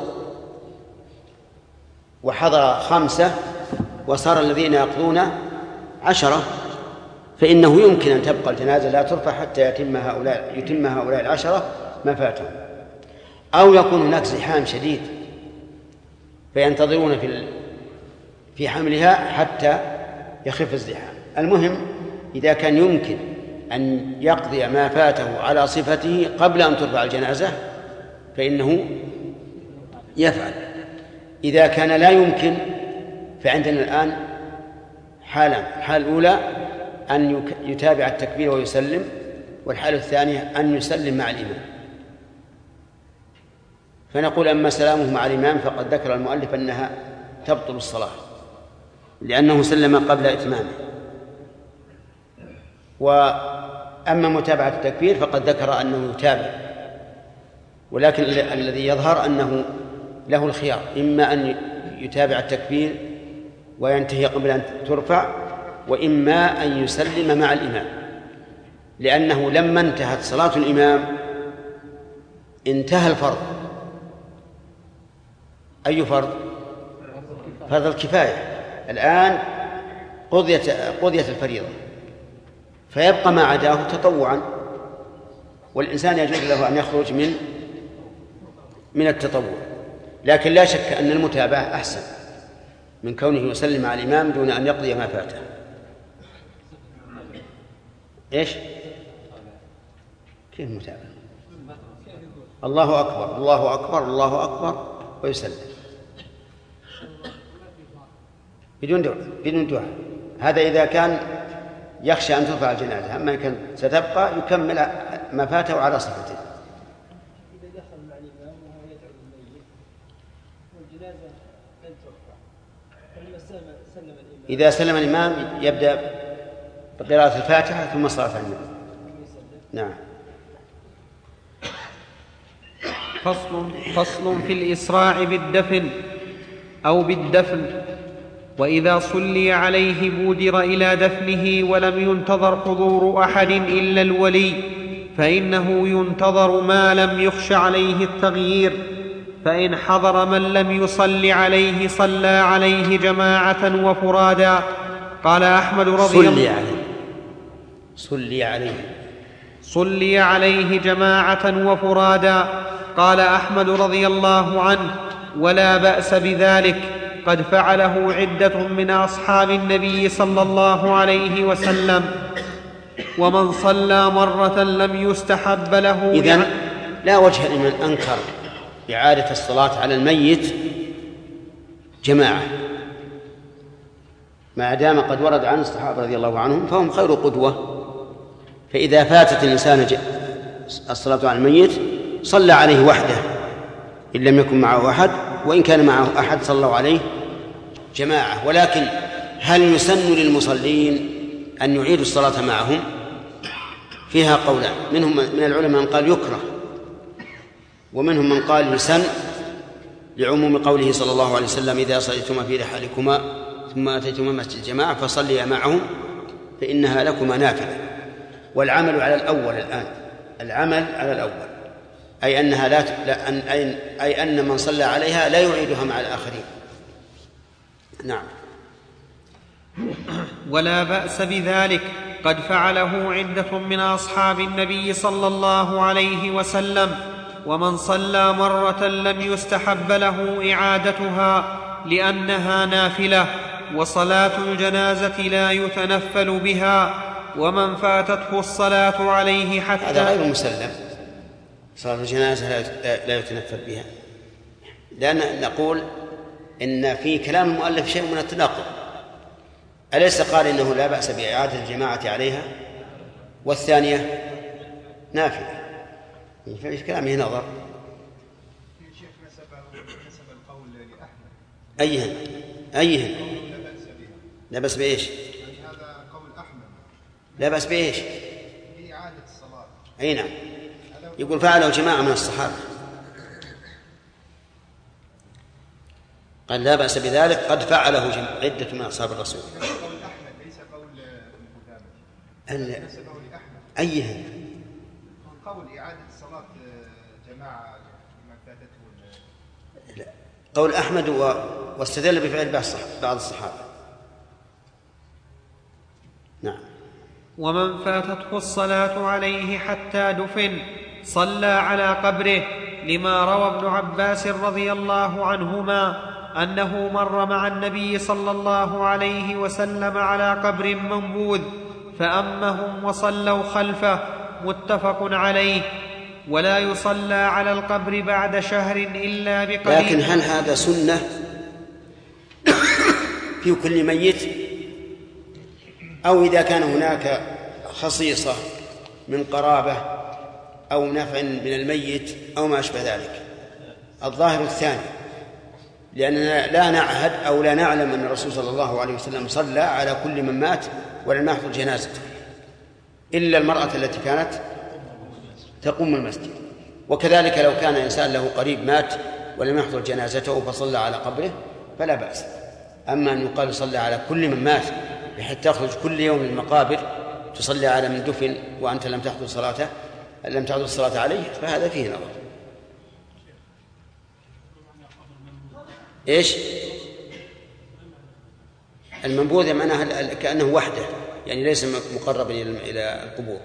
وحضر 5 وصار الذين يقضون 10، فإنه يمكن أن تبقى الجنازة لا ترفع حتى يتم هؤلاء 10 ما فاتهم. أو يكون هناك زحام شديد فينتظرون في حملها حتى يخف الزحام. المهم، إذا كان يمكن أن يقضي ما فاته على صفته قبل أن ترفع الجنازة فإنه يفعل. إذا كان لا يمكن، فعندنا الآن حالان: الحالة الأولى أن يتابع التكبير ويسلم، والحالة الثانية أن يسلم مع الإمام. فنقول: أما سلامه مع الإمام فقد ذكر المؤلف أنها تبطل الصلاة لأنه سلم قبل إتمامه. أما متابعة التكبير فقد ذكر أنه يتابع، ولكن الذي يظهر أنه له الخيار، إما أن يتابع التكبير وينتهي قبل أن ترفع، وإما أن يسلم مع الإمام، لأنه لما انتهت صلاة الإمام انتهى الفرض. أي فرض؟ فرض الكفاية. الآن قضيت الفريضة، فيبقى ما عداه تطوعا، والإنسان يجوز له أن يخرج من التطوع، لكن لا شك أن المتابعة أحسن من كونه يسلم على الإمام دون أن يقضي ما فاته. إيش؟ كيف المتابعة؟ الله أكبر الله أكبر الله أكبر ويسلم بدون دعاء. هذا إذا كان يخشى أن ترفع الجنازة، أما إن كان ستبقى يكمل ما فاته على صفته. إذا دخل مع الإمام وهو يدعو للميت والجنازة لن ترفع، فلما سلم الإمام، إذا سلم الإمام يبدأ بقراءة الفاتحة ثم صلاة على النبي. نعم. فصل في الإسراع بالدفن أو بالدفن. وإذا صلي عليه بودر إلى دفنه ولم ينتظر حضور أحد إلا الولي، فإنه ينتظر ما لم يخش عليه التغيير، فإن حضر من لم يصل عليه صلى عليه جماعة وفرادا. قال أحمد رضي الله عنه: صلي عليه جماعة وفرادا. قال أحمد رضي الله عنه: ولا بأس بذلك، قد فعله عدة من أصحاب النبي صلى الله عليه وسلم. ومن صلى مرة لم يستحب له. إذن لا وجه لمن أنكر إعادة الصلاة على الميت جماعة، ما دام قد ورد عن الصحابة رضي الله عنهم فهم خير قدوة. فإذا فاتت الإنسان الصلاة على الميت صلى عليه وحده إن لم يكن معه أحد، وإن كان معه أحد صلوا عليه جماعة. ولكن هل يسن للمصلين أن يعيدوا الصلاة معهم؟ فيها قولان، منهم من العلماء من قال يكره، ومنهم من قال يسن، لعموم قوله صلى الله عليه وسلم: إذا صليتما في رحالكما ثم أتيتما مسجد الجماعة فصليا معهم فإنها لكما نافلة. والعمل على الأول الآن، العمل على الأول، أي أنها أي أن من صلى عليها لا يعيدها مع الآخرين. نعم. ولا بأس بذلك، قد فعله عدة من أصحاب النبي صلى الله عليه وسلم. ومن صلى مرة لم يستحب له إعادتها لأنها نافلة، وصلاة الجنازة لا يتنفل بها. ومن فاتته الصلاة عليه حتى، هذا غير مسلم، صلاة الجنازة لا يتنفل بها، لأن نقول إن في كلام المؤلف شيء من التناقض. أليس قال إنه لا بأس بإعادة الجماعة عليها والثانية نافلة؟ في كلامه نظر. الشيخ نسب القول لأحمد. أيهن لا بأس بإيش؟ هذا قول أحمد. لا بأس بإيش؟ بإعادة الصلاة. أي نعم، يقول فعله جماعة من الصحابة. قال لا بأس بذلك، قد فعله عدة من أصحاب الرسول. قول أحمد ليس قول ابن قدامة. نسبه لأحمد. أيهن؟ قول إعادة الصلاة جماعة لما فاتته. لا، قول أحمد واستدل بفعل بعض الصحابة. نعم. ومن فاتته الصلاة عليه حتى دفن صلى على قبره، لما روى ابن عباس رضي الله عنهما أنه مر مع النبي صلى الله عليه وسلم على قبر منبوذ فأمهم وصلوا خلفه، متفق عليه. ولا يصلى على القبر بعد شهر إلا بقليل. لكن هل هذا سنة في كل ميت، أو إذا كان هناك خصيصة من قرابة أو نفع من الميت أو ما أشبه ذلك؟ الظاهر الثاني، لأننا لا نعهد أو لا نعلم أن الرسول صلى الله عليه وسلم صلى على كل من مات ولم يحضر جنازته. إلا المرأة التي كانت تقوم المسجد. وكذلك لو كان إنسان له قريب مات ولم يحضر جنازته فصلى على قبره فلا بأس. أما أن يقال صلى على كل من مات بحيث تخرج كل يوم للمقابر تصلي على من دفن وأنت لم تحضر الصلاة عليه فهذا فيه نظر. إيش المنبوذ؟ معناها كأنه وحده، يعني ليس مقربا إلى القبور.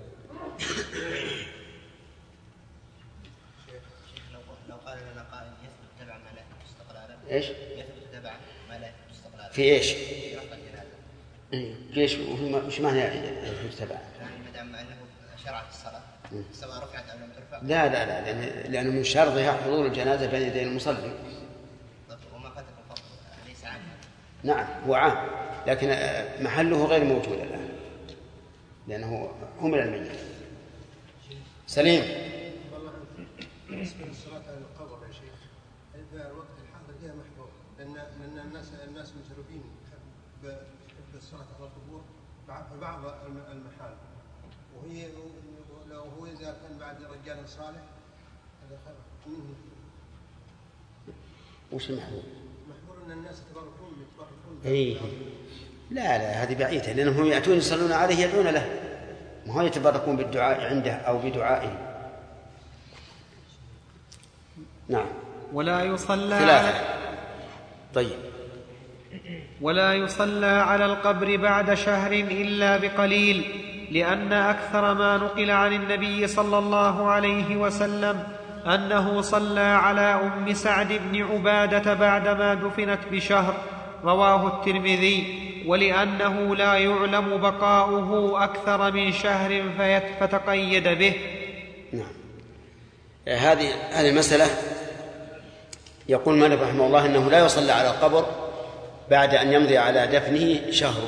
لو قال لنا قائل يثبت تبع ما لا يثبت استقلالا. إيش؟ يثبت تبع ما لا يثبت استقلالا. في إيش؟ في رفع الجنازة. ليش؟ وش معنى يثبت تبع؟ يعني ما دام أنه شرعت الصلاة سواء رفعت أو لم ترفع. لا لأنه من شرطها حضور الجنازة بين يدي المصلي. وما فاتكم فضل ليس عام. نعم هو عام، لكن محله غير موجود الآن لأنه حمل الميت. سليم. بالنسبة للصلاة على القبر يا شيخ، إذا وقت الحاضر فيها محظور، لأن الناس مشرفين بالصلاة على القبور في بعض المحال، وهو إذا كان بعد رجال صالح هذا خير منه. وش المحظور؟ محظور أن الناس يتبركون. إيه لا هذه بعيدة، لأنهم يأتون يصلون عليه يدعون له، ما هو يتبركون بالدعاء عنده أو بدعائه. نعم. ولا يصلى طيب. ولا يصلى على القبر بعد شهر إلا بقليل، لأن أكثر ما نقل عن النبي صلى الله عليه وسلم أنه صلى على أم سعد بن عبادة بعدما دفنت بشهر، رواه الترمذي، ولأنه لا يعلم بقاؤه أكثر من شهر فتقيد به. نعم. هذه المسألة يقول مالك رحمه الله أنه لا يصلى على القبر بعد أن يمضي على دفنه شهر،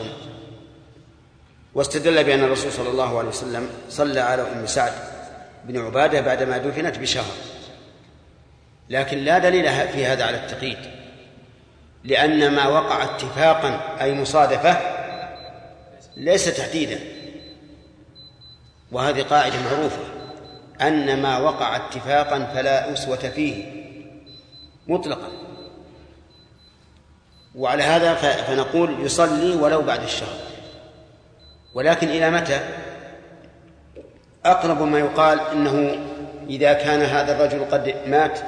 واستدل بأن الرسول صلى الله عليه وسلم صلى على أم سعد بن عبادة بعدما دفنت بشهر، لكن لا دليل في هذا على التقييد، لأن ما وقع اتفاقا أي مصادفة ليس تحديدا، وهذه قاعدة معروفة أن ما وقع اتفاقا فلا أسوة فيه مطلقا. وعلى هذا فنقول يصلي ولو بعد الشهر. ولكن إلى متى؟ أقرب ما يقال إنه إذا كان هذا الرجل قد مات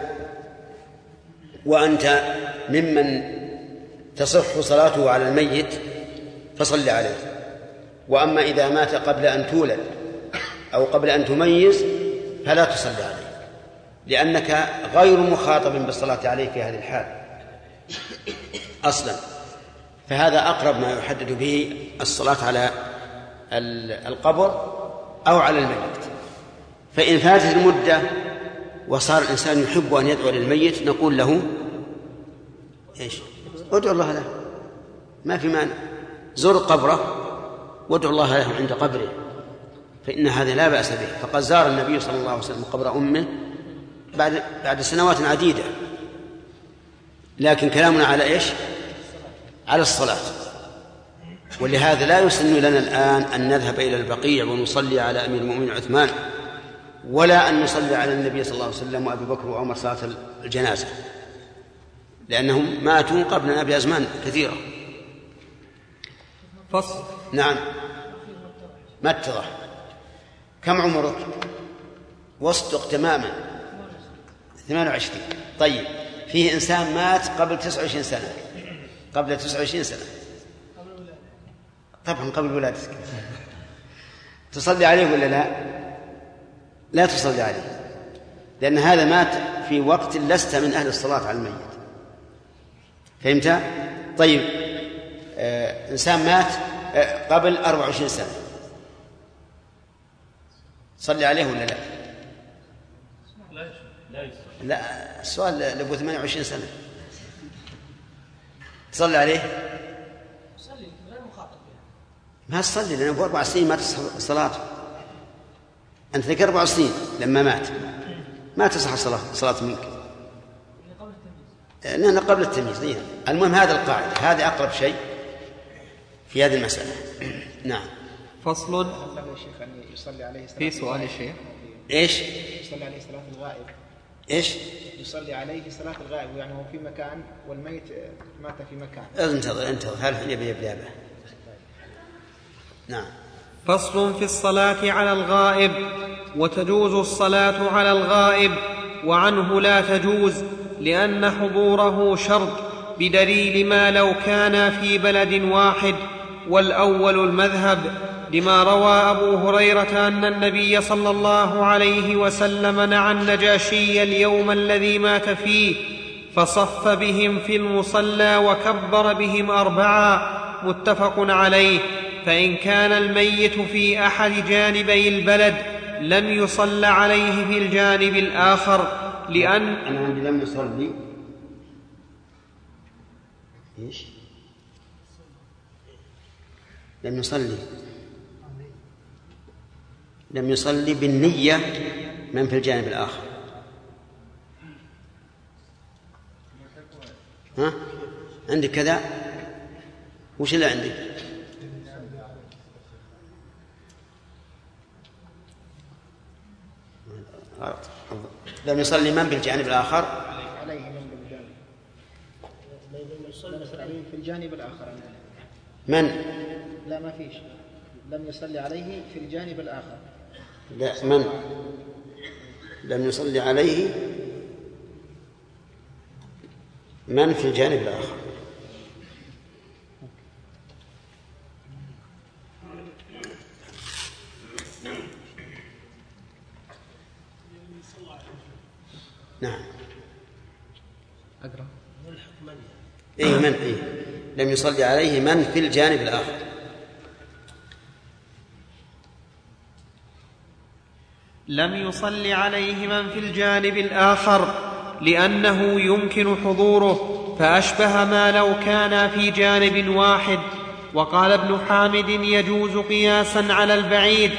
وأنت ممن تصح صلاته على الميت فصل عليه. وأما إذا مات قبل أن تولد أو قبل أن تميز فلا تصلي عليه، لأنك غير مخاطب بالصلاة عليه في هذه الحال أصلا. فهذا أقرب ما يحدد به الصلاة على القبر أو على الميت. فإن فاتت المدة وصار الإنسان يحب أن يدعو للميت نقول له إيش؟ ادعو الله له، ما في مانع، زر قبره وادعو الله له عند قبره، فإن هذا لا بأس به. فقد زار النبي صلى الله عليه وسلم قبر أمه بعد سنوات عديدة، لكن كلامنا على إيش؟ على الصلاة. ولهذا لا يسن لنا الآن أن نذهب إلى البقيع ونصلي على أمير المؤمنين عثمان، ولا أن نصلي على النبي صلى الله عليه وسلم وأبي بكر وعمر صلاة الجنازة، لأنهم ماتوا قبلنا بأزمان كثيرة. فصل. نعم. ما اتضح. كم عمرك؟ وسطك تماما 28. طيب فيه إنسان مات قبل 29 سنة، قبل 29 سنة طبعا قبل ولادتك، تصلي عليه ولا لا؟ لا تصلي عليه، لأن هذا مات في وقت لست من أهل الصلاة على الميت. فهمت؟ طيب إنسان مات قبل 24 سنة، صلي عليه ولا لا؟ لا، السؤال لأبو 28 سنة تصلي عليه؟ ما تصلي، لأنه أبو 4 سنين ما تصح صلاته. أنت ذكر 4 سنين لما مات ما تصح صلاة منك، لأن قبل التمييز. المهم هذا القاعدة، هذا أقرب شيء في هذه المسألة. نعم. فصل. له يا شيخ أن يصلي عليه صلاة في سؤال يا شيخ. إيش؟ يصلي عليه صلاة الغائب. إيش؟ يصلي عليه صلاة الغائب، يعني هو في مكان والميت مات في مكان. انتظر هل يبي يبلابه؟ نعم. فصل في الصلاة على الغائب. وتجوز الصلاة على الغائب، وعنه لا تجوز، لأن حضوره شرط، بدليل ما لو كان في بلد واحد. والأول المذهب، لما روى أبو هريرة أن النبي صلى الله عليه وسلم نعى النجاشي اليوم الذي مات فيه، فصف بهم في المصلى وكبر بهم 4، متفق عليه. فإن كان الميت في أحد جانبي البلد لم يصل عليه في الجانب الآخر، لأن أنا عندي لم يصلي إيش؟ لم يصلي بالنية من في الجانب الآخر. ها؟ عندك كذا؟ وش اللي عندك؟ لم يصلي من بالجانب الآخر؟ عليه من بالجانب. لم في الجانب الآخر. من؟ لا ما فيش. لم يصلي عليه في الجانب الآخر. لا، من؟ لم يصلي عليه من في الجانب الآخر. نعم. أقرأ. من لم يصلي عليه من في الجانب الآخر. لم يصل عليه من في الجانب الآخر، لأنه يمكن حضوره، فأشبه ما لو كان في جانب واحد. وقال ابن حامد: يجوز قياسا على البعيد،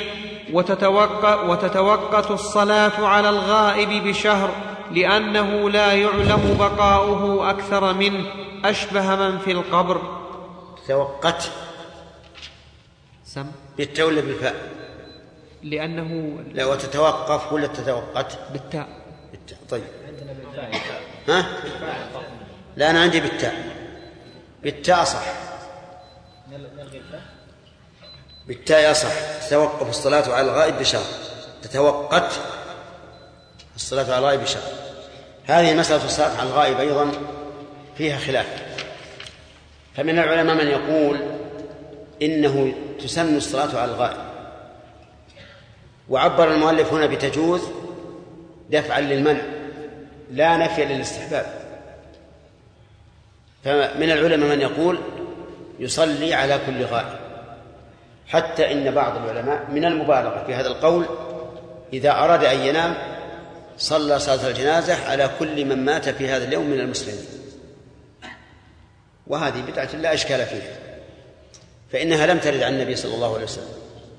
وتتوقت الصلاة على الغائب بشهر، لأنه لا يعلم بقاؤه أكثر منه، أشبه من في القبر. توقت بالتاء ولا بالفاء؟ لأنه لا، وتتوقف ولا تتوقت؟ بالتاء. طيب. ها؟ لا، أنا عندي بالتاء صح. بالتاء يصح. تتوقف الصلاة على الغائب بشهر. تتوقت الصلاة على الغائب بشهر. هذه مسألة الصلاة على الغائب أيضا فيها خلاف. فمن العلماء من يقول إنه تسن الصلاة على الغائب، وعبر المؤلف هنا بتجوز دفعا للمنع لا نفيا للاستحباب. فمن العلماء من يقول يصلي على كل غائب، حتى إن بعض العلماء من المبالغة في هذا القول إذا أراد أن ينام صلى صلاة الجنازة على كل من مات في هذا اليوم من المسلمين، وهذه بدعة لا إشكال فيها، فإنها لم ترد عن النبي صلى الله عليه وسلم.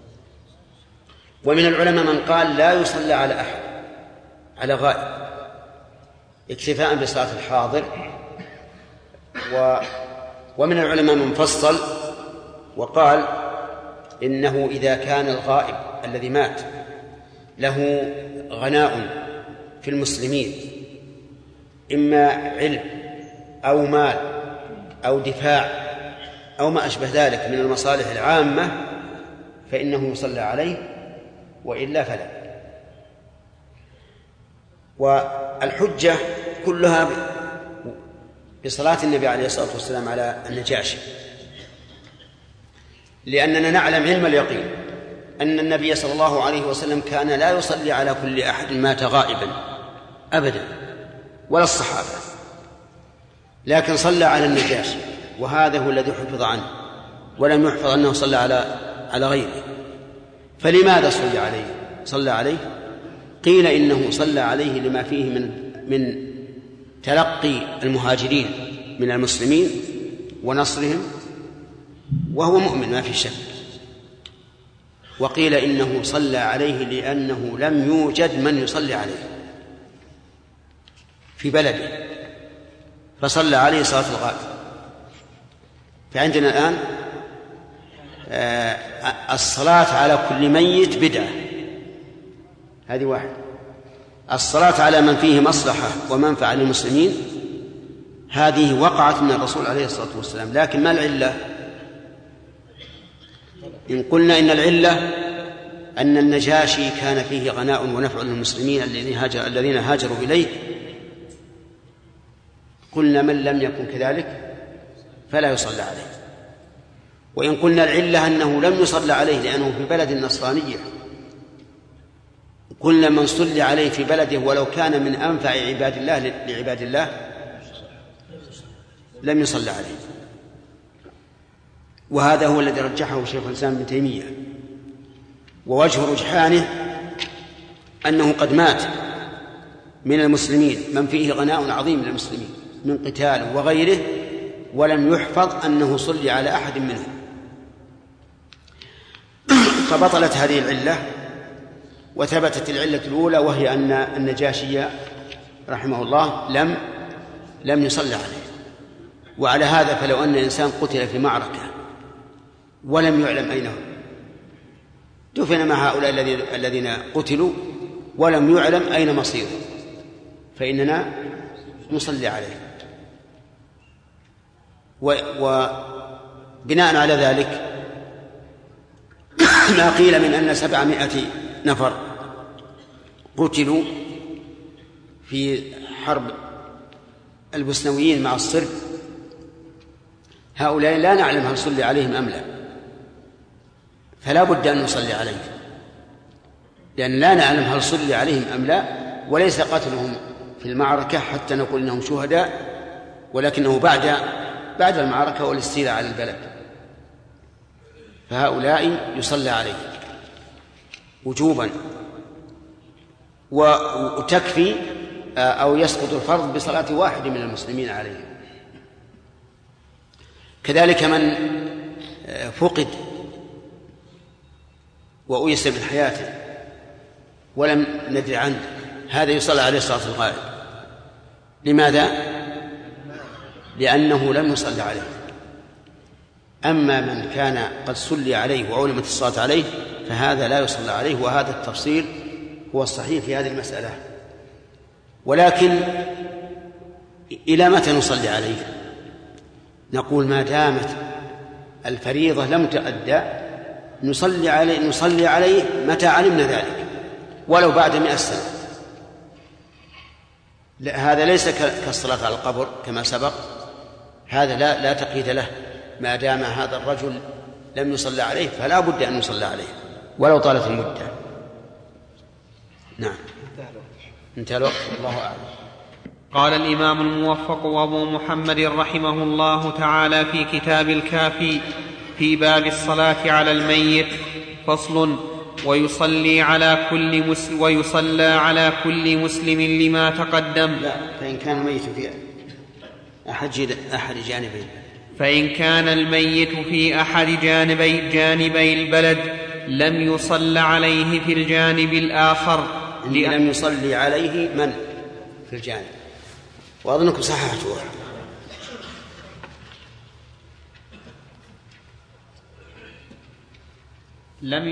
ومن العلماء من قال لا يصلى على أحد على غائب اكتفاء بصلاة الحاضر. ومن العلماء من فصل وقال إنه إذا كان الغائب الذي مات له غناء في المسلمين، إما علم أو مال أو دفاع أو ما أشبه ذلك من المصالح العامة، فإنه يصلى عليه، وإلا فلا. والحجة كلها بصلاة النبي عليه الصلاة والسلام على النجاشي، لأننا نعلم علم اليقين أن النبي صلى الله عليه وسلم كان لا يصلي على كل أحد مات غائبا أبدا، ولا الصحابة، لكن صلى على النجاشي، وهذا هو الذي حفظ عنه، ولم يحفظ أنه صلى على غيره. فلماذا صلى عليه؟ قيل إنه صلى عليه لما فيه من تلقي المهاجرين من المسلمين ونصرهم، وهو مؤمن ما في شك. وقيل إنه صلى عليه لأنه لم يوجد من يصلي عليه في بلده، فصلى عليه صلاة الغائب. فعندنا الآن الصلاة على كل ميت بدعة، هذه واحد. الصلاة على من فيه مصلحة ومنفعة للمسلمين هذه وقعت من الرسول عليه الصلاة والسلام. لكن ما العلة؟ إن قلنا إن العلة أن النجاشي كان فيه غناء ونفع للمسلمين الذين هاجروا إليه، قلنا من لم يكن كذلك فلا يصلى عليه. وإن قلنا العلة أنه لم يصلى عليه لأنه في بلد النصرانية، قلنا من صلى عليه في بلده ولو كان من أنفع عباد الله لعباد الله لم يصلى عليه. وهذا هو الذي رجحه شيخ الإسلام ابن تيمية. ووجه رجحانه أنه قد مات من المسلمين من فيه غناء عظيم للمسلمين من قتال وغيره ولم يحفظ أنه صلي على أحد منهم، فبطلت هذه العلة وثبتت العلة الأولى، وهي أن النجاشي رحمه الله لم يصلي عليه. وعلى هذا فلو أن إنسان قتل في معركة ولم يعلم أين هو، دفن مع هؤلاء الذين قتلوا ولم يعلم أين مصيره، فإننا نصلي عليه. وبناء على ذلك ما قيل من أن 700 نفر قتلوا في حرب البوسنويين مع الصرب، هؤلاء لا نعلم هل صلي عليهم أم لا، فلا بد أن نصلي عليهم، لأن لا نعلم هل صلي عليهم أم لا، وليس قتلهم في المعركة حتى نقول إنهم شهداء، ولكنه بعد المعركة والاستيلاء على البلد، فهؤلاء يصلى عليهم وجوبا، وتكفي أو يسقط الفرض بصلاة واحد من المسلمين عليهم. كذلك من فقد وأيس من حياته ولم ندري عنه، هذا يصلى عليه صلاة الغائب. لماذا؟ لأنه لم يصلى عليه. أما من كان قد صلي عليه وعلمت الصلاة عليه فهذا لا يصلى عليه، وهذا التفصيل هو الصحيح في هذه المسألة. ولكن إلى متى نصلي عليه؟ نقول ما دامت الفريضة لم تؤدى نصلي عليه متى علمنا ذلك، ولو بعد 100 سنة. هذا ليس كالصلاة على القبر كما سبق، هذا لا تقييد له، ما دام هذا الرجل لم يصلى عليه فلا بد أن يصلى عليه ولو طالت المدة. نعم، انتهى الوقت، الله أعلم. قال الإمام الموفق أبو محمد رحمه الله تعالى في كتاب الكافي في باب الصلاة على الميت: فصل: ويصلى على كل مسلم لما تقدم. لا، فإن كان الميت في أحد جانبين، فإن كان الميت في أحد جانبي البلد لم يصل عليه في الجانب الآخر. لم يصلي عليه من في الجانب، وأظنكم صححتوها. لم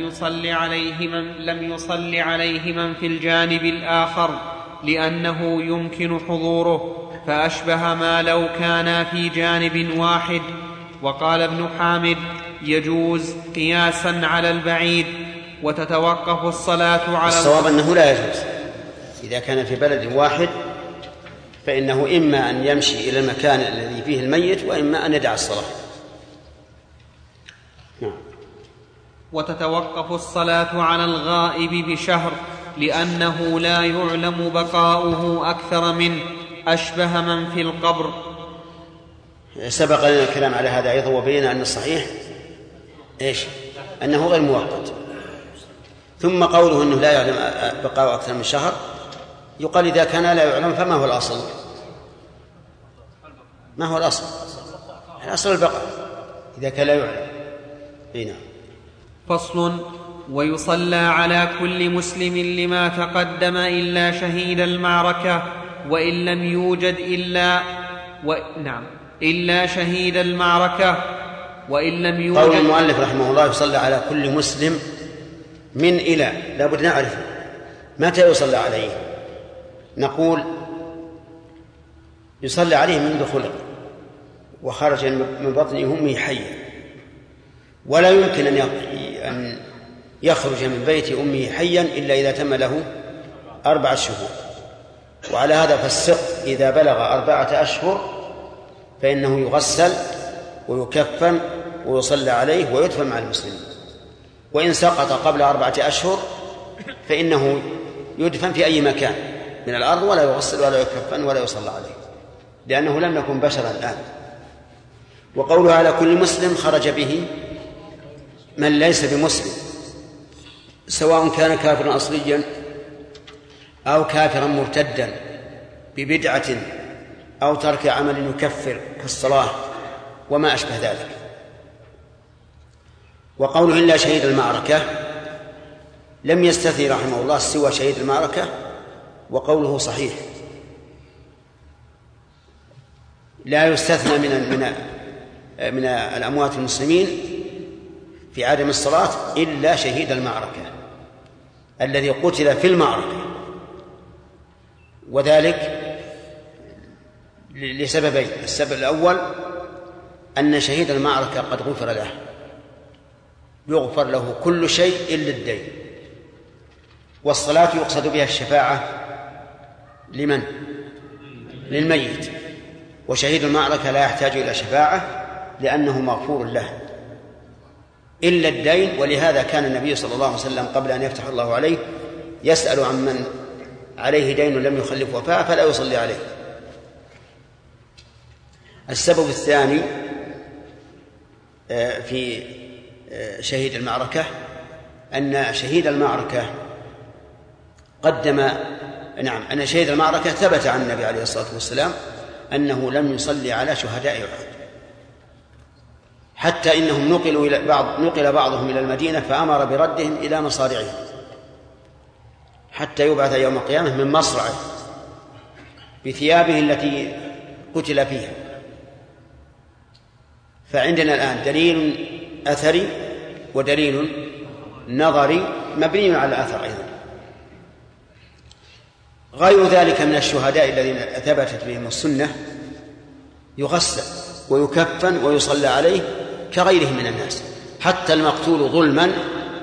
يصل عليه من في الجانب الآخر لأنه يمكن حضوره، فأشبه ما لو كان في جانب واحد. وقال ابن حامد: يجوز قياسا على البعيد، وتتوقف الصلاة على الصواب أنه لا يجوز. إذا كان في بلد واحد فإنه إما أن يمشي إلى المكان الذي فيه الميت، وإما أن يدع الصلاة. نعم. وتتوقف الصلاة على الغائب بشهر لأنه لا يعلم بقاؤه أكثر منه، أشبه من في القبر. سبق لنا الكلام على هذا أيضا، وبينا أن الصحيح أنه غير مؤقت. ثم قوله أنه لا يعلم بقاؤه أكثر من شهر، يقال إذا كان لا يعلم فما هو الأصل؟ ما هو الأصل؟ الأصل البقاء إذا كان لا يعلم. نعم. فصل: ويصلى على كل مسلم لما تقدم إلا شهيد المعركة، وإن لم يوجد إلا شهيد المعركة، وإن لم يوجد. قول المؤلف رحمه الله يصلى على كل مسلم من إلى، لابد نعرف متى يصلى عليه. نقول يصلى عليه منذ خلق وخرج من بطن أمه حيا، ولا يمكن أن يخرج من بيت أمه حيا إلا إذا تم له 4 شهور. وعلى هذا فالسقط إذا بلغ 4 أشهر فإنه يغسل ويكفن ويصلى عليه ويدفن مع المسلمين. وإن سقط قبل 4 أشهر فإنه يدفن في أي مكان من الأرض، ولا يغسل ولا يكفن ولا يصلى عليه، لأنه لم يكن بشرا الآن. وقوله على كل مسلم خرج به من ليس بمسلم، سواء كان كافرا أصليا أو كافرا مرتدا ببدعة أو ترك عمل يكفر كالصلاة وما أشبه ذلك. وقوله إلا شهيد المعركة لم يستثني رحمه الله سوى شهيد المعركة، وقوله صحيح، لا يستثنى من الأموات المسلمين في عدم الصلاة إلا شهيد المعركة الذي قتل في المعركة، وذلك لسببين. السبب الأول أن شهيد المعركة قد غفر له، يغفر له كل شيء إلا الدين. والصلاة يقصد بها الشفاعة لمن؟ للميت. وشهيد المعركة لا يحتاج إلى شفاعة لأنه مغفور له إلا الدين. ولهذا كان النبي صلى الله عليه وسلم قبل أن يفتح الله عليه يسأل عن من عليه دين لم يخلف وفاء فلا يصلي عليه. السبب الثاني في شهيد المعركة أن شهيد المعركة أن شهيد المعركة ثبت عن النبي عليه الصلاة والسلام أنه لم يصلي على شهداء أحد، حتى إنهم نقل بعضهم إلى المدينة فأمر بردهم إلى مصارعهم حتى يبعث يوم القيامة من مصرعه بثيابه التي قتل فيها. فعندنا الآن دليل أثري ودليل نظري مبني على الأثر أيضا. غير ذلك من الشهداء الذين ثبتت بهم السنة يغسل ويكفن ويصلى عليه كغيره من الناس، حتى المقتول ظلما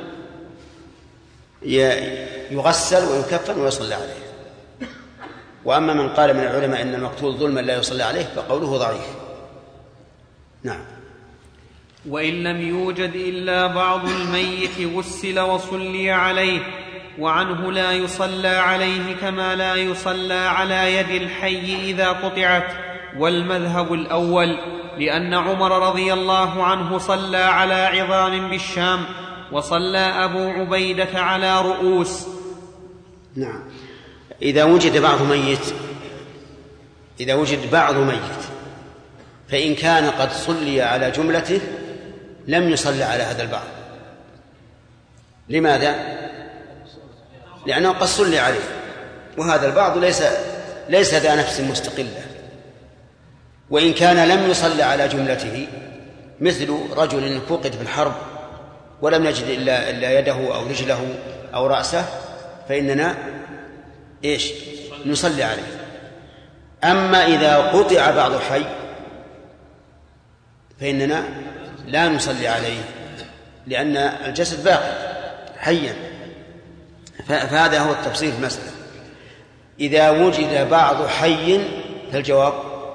يغسل ويكفن ويصلى عليه. وأما من قال من العلماء إن المقتول ظلما لا يصلى عليه فقوله ضعيف. نعم. وإن لم يوجد إلا بعض الميت غسل وصلي عليه، وعنه لا يصلى عليه كما لا يصلى على يد الحي إذا قطعت. والمذهب الأول، لأن عمر رضي الله عنه صلى على عظام بالشام، وصلى أبو عبيدة على رؤوس. نعم. إذا وجد بعض ميت فإن كان قد صلي على جملته لم يصلى على هذا البعض. لماذا؟ لأنه قد صلي عليه، وهذا البعض ليس ذا نفس مستقلة. وإن كان لم يصلى على جملته، مثل رجل فقد في الحرب ولم نجد إلا يده أو رجله أو رأسه، فإننا نصلي عليه. أما إذا قطع بعض حي فإننا لا نصلي عليه، لأن الجسد باقي حيا. فهذا هو التفصيل في المسألة. إذا وجد بعض حي فالجواب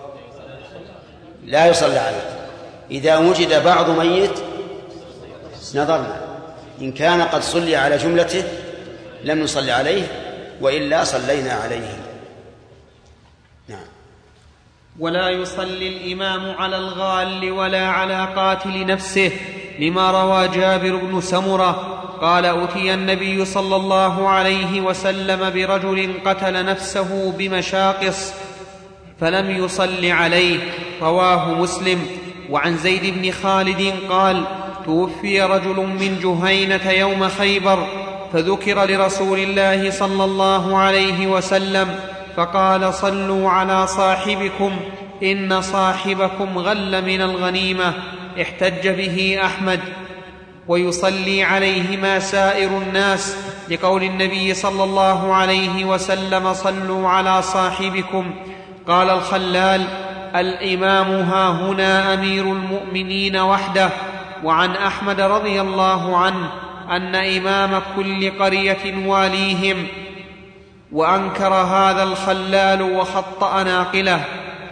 لا يصلى عليه. إذا وجد بعض ميت نظرنا، إن كان قد صلي على جملته لم نصلي عليه، وإلا صلينا عليه. نعم. ولا يصلي الإمام على الغال ولا على قاتل نفسه، لما روى جابر بن سمرة قال: أتي النبي صلى الله عليه وسلم برجل قتل نفسه بمشاقص فلم يصل عليه، رواه مسلم. وعن زيد بن خالد قال: توفي رجل من جهينة يوم خيبر، فذكر لرسول الله صلى الله عليه وسلم فقال: صلوا على صاحبكم إن صاحبكم غل من الغنيمة. احتج به أحمد. ويصلي عليهما سائر الناس لقول النبي صلى الله عليه وسلم: صلوا على صاحبكم. قال الخلال: الإمام هاهنا أمير المؤمنين وحده. وعن أحمد رضي الله عنه أن إمام كل قرية واليهم. وأنكر هذا الخلال وخطأ ناقله.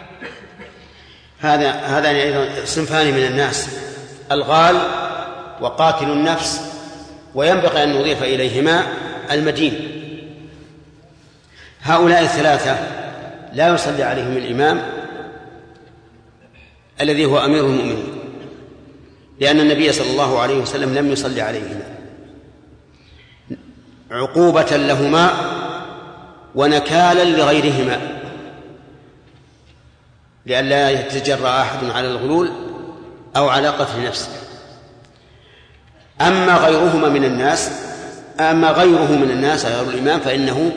هذان أيضا صنفان من الناس: الغال وقاتل النفس، وينبغي أن نضيف إليهما المدين. هؤلاء الثلاثة لا يصلي عليهم الإمام الذي هو أمير المؤمنين، لأن النبي صلى الله عليه وسلم لم يصلي عليهما عقوبة لهما ونكالا لغيرهما، لئلا يتجرأ أحد على الغلول أو على قتل نفسه. أما غيره من الناس غير الإمام فإنه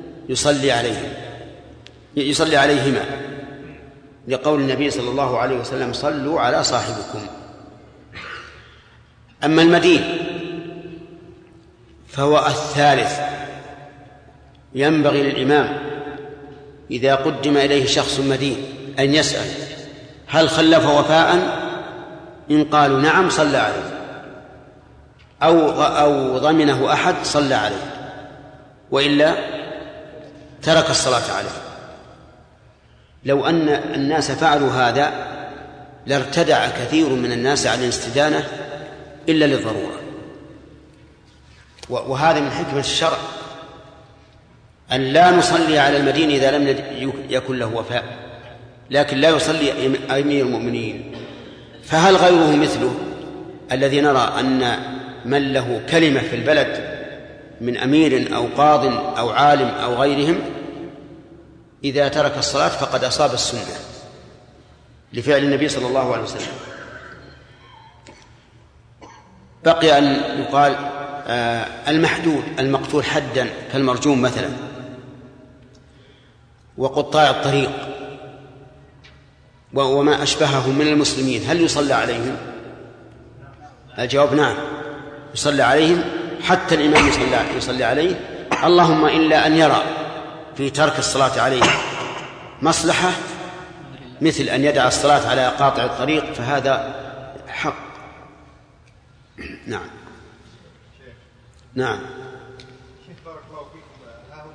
يصلي عليهما، لقول النبي صلى الله عليه وسلم: صلوا على صاحبكم. أما المدين فهو الثالث. ينبغي للإمام إذا قدم إليه شخص مدين أن يسأل: هل خلف وفاء؟ إن قالوا نعم صلى عليه، أو ضمنه أحد صلى عليه، وإلا ترك الصلاة عليه. لو أن الناس فعلوا هذا لارتدع كثير من الناس عن الاستدانة إلا للضرورة. وهذا من حكمة الشرع أن لا نصلي على المدين إذا لم يكن له وفاء، لكن لا يصلي أمير المؤمنين. فهل غيره مثله الذي نرى أن من له كلمة في البلد من أمير أو قاض أو عالم أو غيرهم إذا ترك الصلاة فقد أصاب السنة لفعل النبي صلى الله عليه وسلم؟ بقي أن يقال المحدود المقتول حدا كالمرجوم مثلا، وقطاع الطريق وما أشبههم من المسلمين، هل يصلى عليهم؟ الجواب نعم، يصلى عليهم، حتى الإمام يصلي عليه، اللهم إلا أن يرى في ترك الصلاة عليه مصلحة، مثل أن يدع الصلاة على قاطع الطريق، فهذا حق. نعم. نعم. شيخ بارك الله فيكم،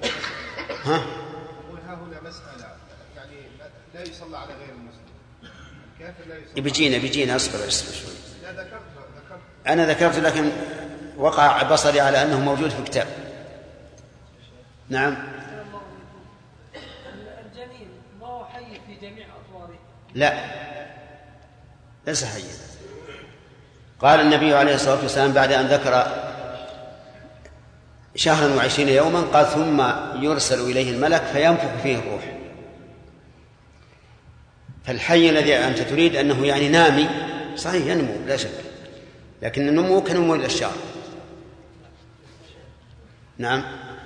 ها هنا مسألة يعني لا يصلى على غير المسلم، الكافر لا يصلى. بيجينا أصبر شوي. لا ذكرت أنا ذكرت، لكن وقع بصري على أنه موجود في كتاب. نعم. الجنين ما هو حي في جميع أطواره؟ لا، ليس حيا. قال النبي عليه الصلاة والسلام بعد أن ذكر 20 يوما قال: ثم يرسل إليه الملك فينفخ فيه الروح. فالحي الذي أنت تريد أنه يعني نامي، صحيح ينمو لا شك، لكن النمو كنمو الأشجار. نعم.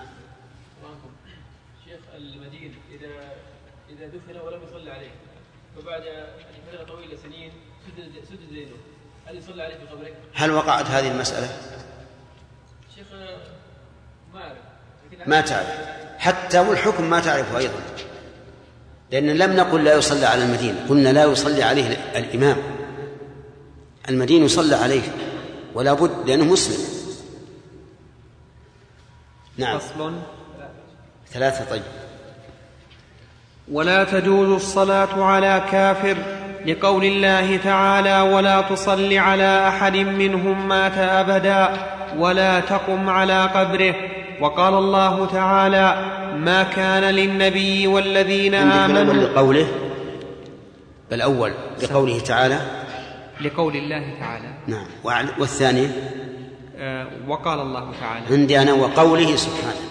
شيخ المدين إذا دفن ولم يصلى عليه وبعد فترة طويلة سنين سد زينه، هل يصلى عليه في قبره؟ هل وقعت هذه المسألة؟ شيخ ما أعرف. ما تعرف حتى، والحكم ما تعرفه أيضا، لأن لم نقل لا يصلى على المدين، قلنا لا يصلي عليه الإمام. المدين يصلى عليه ولا بد، لأنه مسلم. نعم. فصل 3. طيب. ولا تجوز الصلاة على كافر لقول الله تعالى: ولا تصل على أحد منهم مات أبدا ولا تقم على قبره. وقال الله تعالى: ما كان للنبي والذين آمنوا. لقوله بل أول لقوله تعالى، لقول الله تعالى. نعم. والثانية وقال الله تعالى. عندي أنا وقوله سبحانه،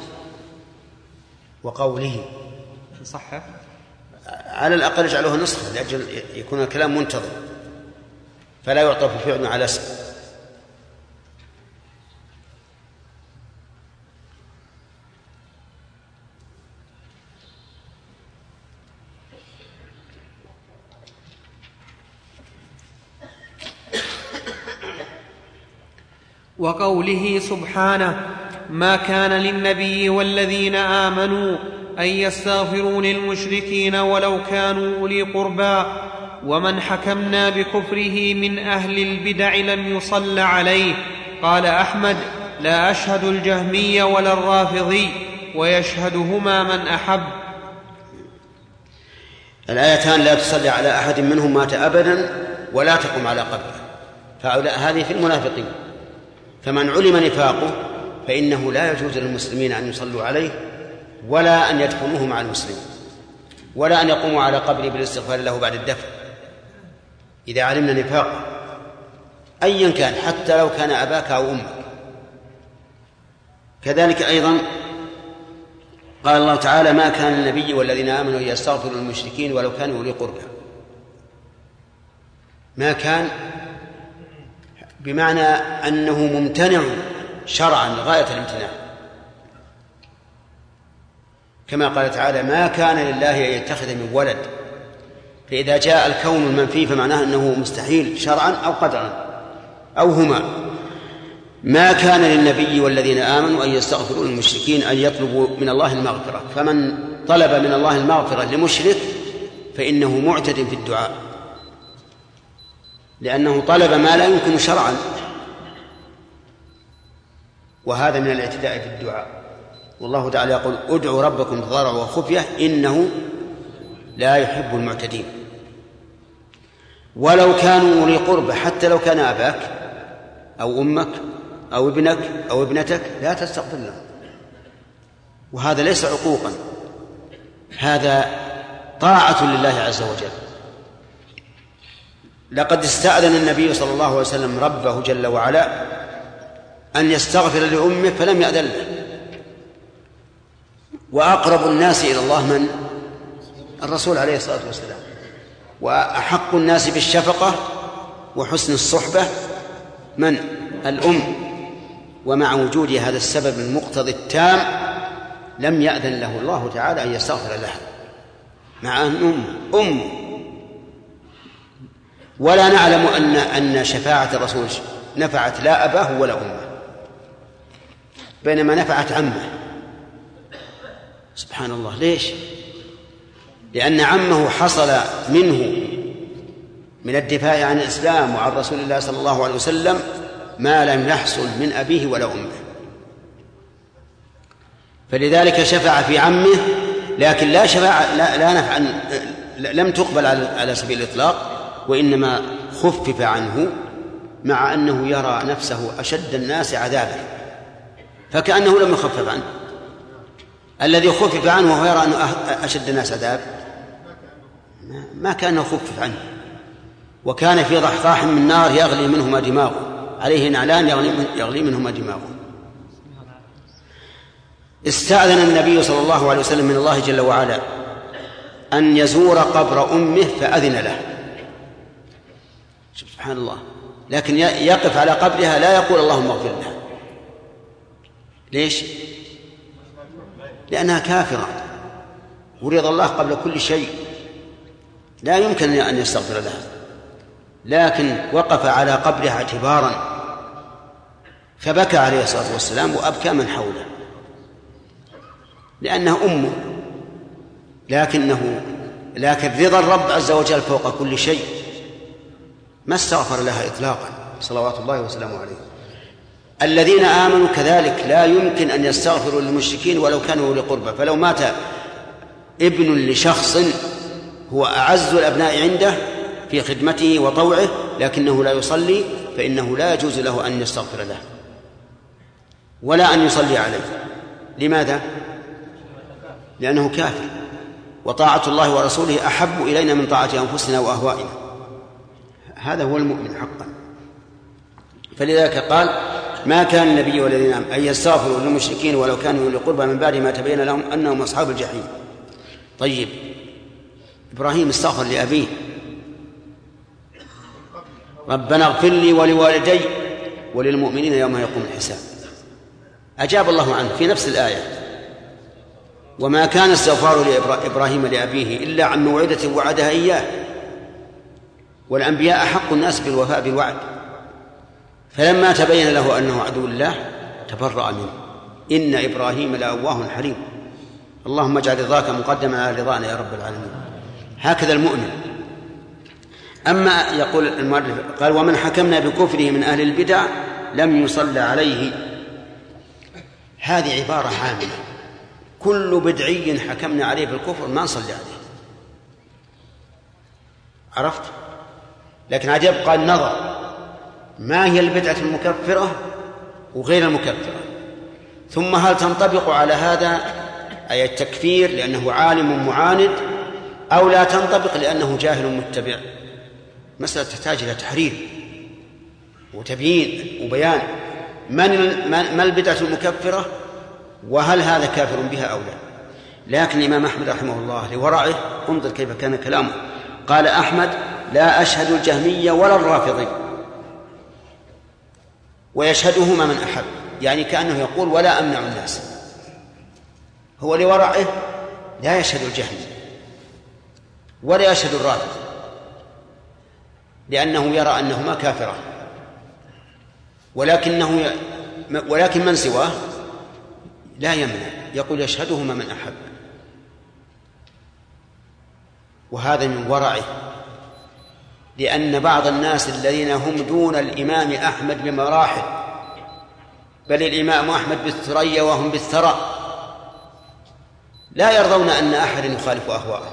وقوله صحة، على الأقل اجعله نسخة لأجل يكون الكلام منتظم، فلا يعطف فعل على اسم. وقوله سبحانه: ما كان للنبي والذين آمنوا أن يستغفروا للمشركين ولو كانوا أولي قربى ومن حكمنا بكفره من أهل البدع لم يصل عليه. قال أحمد: لا أشهد الجهمي ولا الرافضي، ويشهدهما من أحب. الآيتان لا تصلي على أحد منهم مات أبدا ولا تقم على قبره، فهذه في المنافقين. فمن علم نفاقه فإنه لا يجوز للمسلمين أن يصلوا عليه ولا أن يدفنوه مع المسلمين ولا أن يقوموا على قبره بالاستغفار له بعد الدفن إذا علمنا نفاقه أيا كان، حتى لو كان أباك أو أمك. كذلك أيضا قال الله تعالى: ما كان للنبي والذين آمنوا يستغفروا للمشركين ولو كانوا أولي قربى. ما كان بمعنى أنه ممتنع شرعا غاية الامتناع، كما قال تعالى: ما كان لله أن يتخذ من ولد. فإذا جاء الكون المنفي فمعناه أنه مستحيل شرعا أو قدرا أو هما. ما كان للنبي والذين آمنوا أن يستغفروا للمشركين، أن يطلبوا من الله المغفرة. فمن طلب من الله المغفرة لمشرك فإنه معتد في الدعاء، لأنه طلب ما لا يمكن شرعا، وهذا من الاعتداء في الدعاء. والله تعالى يقول: ادعوا ربكم تضرعا وخفية إنه لا يحب المعتدين. ولو كانوا أولي قربى، حتى لو كان أباك أو أمك أو ابنك أو ابنتك لا تستغفر لهم، وهذا ليس عقوقا، هذا طاعة لله عز وجل. لقد استأذن النبي صلى الله عليه وسلم ربه جل وعلا أن يستغفر لأمه فلم يأذن له. وأقرب الناس إلى الله من؟ الرسول عليه الصلاة والسلام. وأحق الناس بالشفقة وحسن الصحبة من؟ الأم. ومع وجود هذا السبب المقتضي التام لم يأذن له الله تعالى أن يستغفر لها، مع أن أم. ولا نعلم أن شفاعة الرسول نفعت لا أباه ولا أمه، بينما نفعت عمه. سبحان الله. ليش؟ لأن عمه حصل منه من الدفاع عن الإسلام وعن رسول الله صلى الله عليه وسلم ما لم يحصل من أبيه ولا أمه، فلذلك شفع في عمه، لكن لا شفاعة لا نفع لم تقبل على سبيل الإطلاق، وإنما خفف عنه، مع أنه يرى نفسه أشد الناس عذابا، فكأنه لم يخفف عنه. الذي خفف عنه وهو يرى أنه أشد الناس عذاب ما كان خفف عنه، وكان في ضحضاح من نار يغلي منهما دماغه، عليه نعلان يغلي منهما دماغه. استأذن النبي صلى الله عليه وسلم من الله جل وعلا أن يزور قبر أمه فأذن له. سبحان الله. لكن يقف على قبرها لا يقول اللهم اغفر لها. ليش؟ لأنها كافرة ورضا الله قبل كل شيء، لا يمكن أن يستغفر لها، لكن وقف على قبرها اعتبارا، فبكى عليه الصلاة والسلام وأبكى من حوله، لأنها أمه، لكن رضا الرب عز وجل فوق كل شيء، ما استغفر لها إطلاقا صلوات الله وسلامه عليه. الذين آمنوا كذلك لا يمكن أن يستغفروا للمشركين ولو كانوا أولي قربى. فلو مات ابن لشخص هو أعز الأبناء عنده في خدمته وطوعه لكنه لا يصلي، فإنه لا يجوز له أن يستغفر له ولا أن يصلي عليه. لماذا؟ لأنه كافر، وطاعة الله ورسوله أحب إلينا من طاعة أنفسنا وأهوائنا. هذا هو المؤمن حقا. فلذلك قال: ما كان النبي والذين آمنوا أن يستغفروا للمشركين ولو كانوا أولي قربى من بعد ما تبين لهم أنهم أصحاب الجحيم. طيب، إبراهيم استغفر لأبيه: ربنا اغفر لي ولوالدي وللمؤمنين يوم يقوم الحساب. أجاب الله عنه في نفس الآية: وما كان استغفار إبراهيم لأبيه إلا عن موعدة وعدها إياه، والأنبياء أحق الناس بالوفاء بالوعد. فلما تبين له أنه عدو الله تبرأ منه. إن إبراهيم لأواه حليم. اللهم اجعل رضاك مقدما على رضانا يا رب العالمين. هكذا المؤمن. أما يقول المؤلف قال ومن حكمنا بكفره من أهل البدع لم يصلى عليه. هذه عبارة عامة، كل بدعي حكمنا عليه بالكفر ما نصلي عليه. عرفت؟ لكن عاد يبقى النظر ما هي البدعة المكفرة وغير المكفرة، ثم هل تنطبق على هذا أي التكفير لأنه عالم معاند أو لا تنطبق لأنه جاهل متبع. مسألة تحتاج إلى تحرير وتبيين وبيان ما البدعة المكفرة وهل هذا كافر بها أو لا. لكن الإمام أحمد رحمه الله لورعه انظر كيف كان كلامه. قال أحمد لا أشهد الجهمية ولا الرافضي، ويشهدهما من أحب، يعني كأنه يقول ولا أمنع الناس. هو لورعه لا يشهد الجهمي ولا يشهد الرافض لأنه يرى أنهما كافرة، ولكن من سواه لا يمنع، يقول يشهدهما من أحب. وهذا من ورعه، لأن بعض الناس الذين هم دون الإمام أحمد بمراحل، بل الإمام أحمد بالثريا وهم بالثرى، لا يرضون أن أحد يخالف أهواءهم.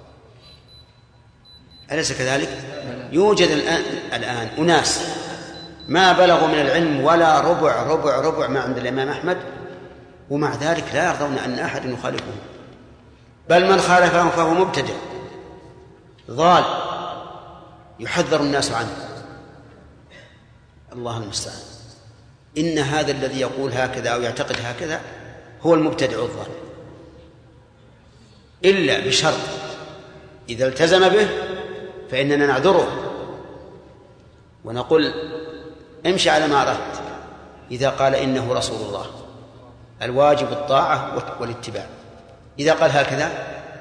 أليس كذلك؟ يوجد الآن أناس ما بلغوا من العلم ولا ربع ما عند الإمام أحمد، ومع ذلك لا يرضون أن أحد يخالفهم، بل من خالفهم فهو مبتدع ضال يحذر الناس عنه. الله المستعان. إن هذا الذي يقول هكذا أو يعتقد هكذا هو المبتدع الضال، إلا بشرط إذا التزم به فإننا نعذره ونقول امشي على ما أردت. إذا قال إنه رسول الله الواجب الطاعة والاتباع، إذا قال هكذا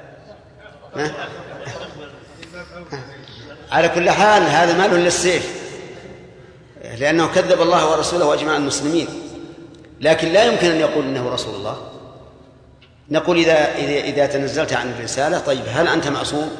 على كل حال هذا مال للسيف، لأنه كذب الله ورسوله وأجمع المسلمين. لكن لا يمكن أن يقول إنه رسول الله. نقول إذا تنزلت عن الرسالة، طيب هل أنت معصوم؟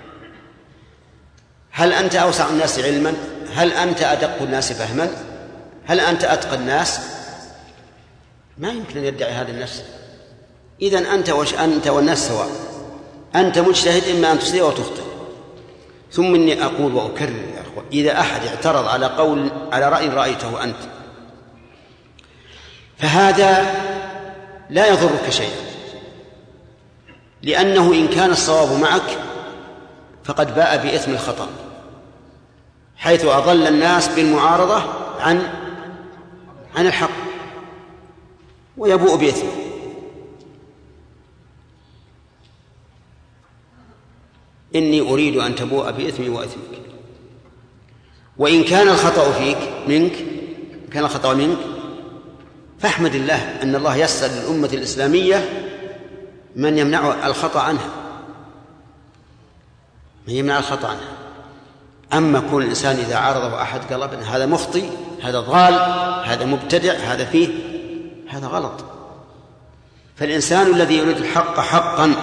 هل أنت أوسع الناس علما؟ هل أنت أدق الناس فهما؟ هل أنت أتقى الناس؟ ما يمكن أن يدعي هذا النفس. إذن أنت والناس سواء، أنت مجتهد إما أن تصيب وتخطئ. ثم إني أقول وأكرر يا أخوة، إذا أحد اعترض على رأي رأيته أنت فهذا لا يضرك شيئا، لأنه إن كان الصواب معك فقد باء بإثم الخطأ، حيث أضل الناس بالمعارضة عن الحق ويبوء بإثمه. إني أريد أن تبوء بإثمي وإثمك. وإن كان الخطأ منك فاحمد الله أن الله يسر للأمة الإسلامية من يمنع الخطأ عنها، أما كون الإنسان إذا عارضه أحد قال هذا مخطئ، هذا ضال، هذا مبتدع، هذا فيه، هذا غلط. فالإنسان الذي يريد الحق حقا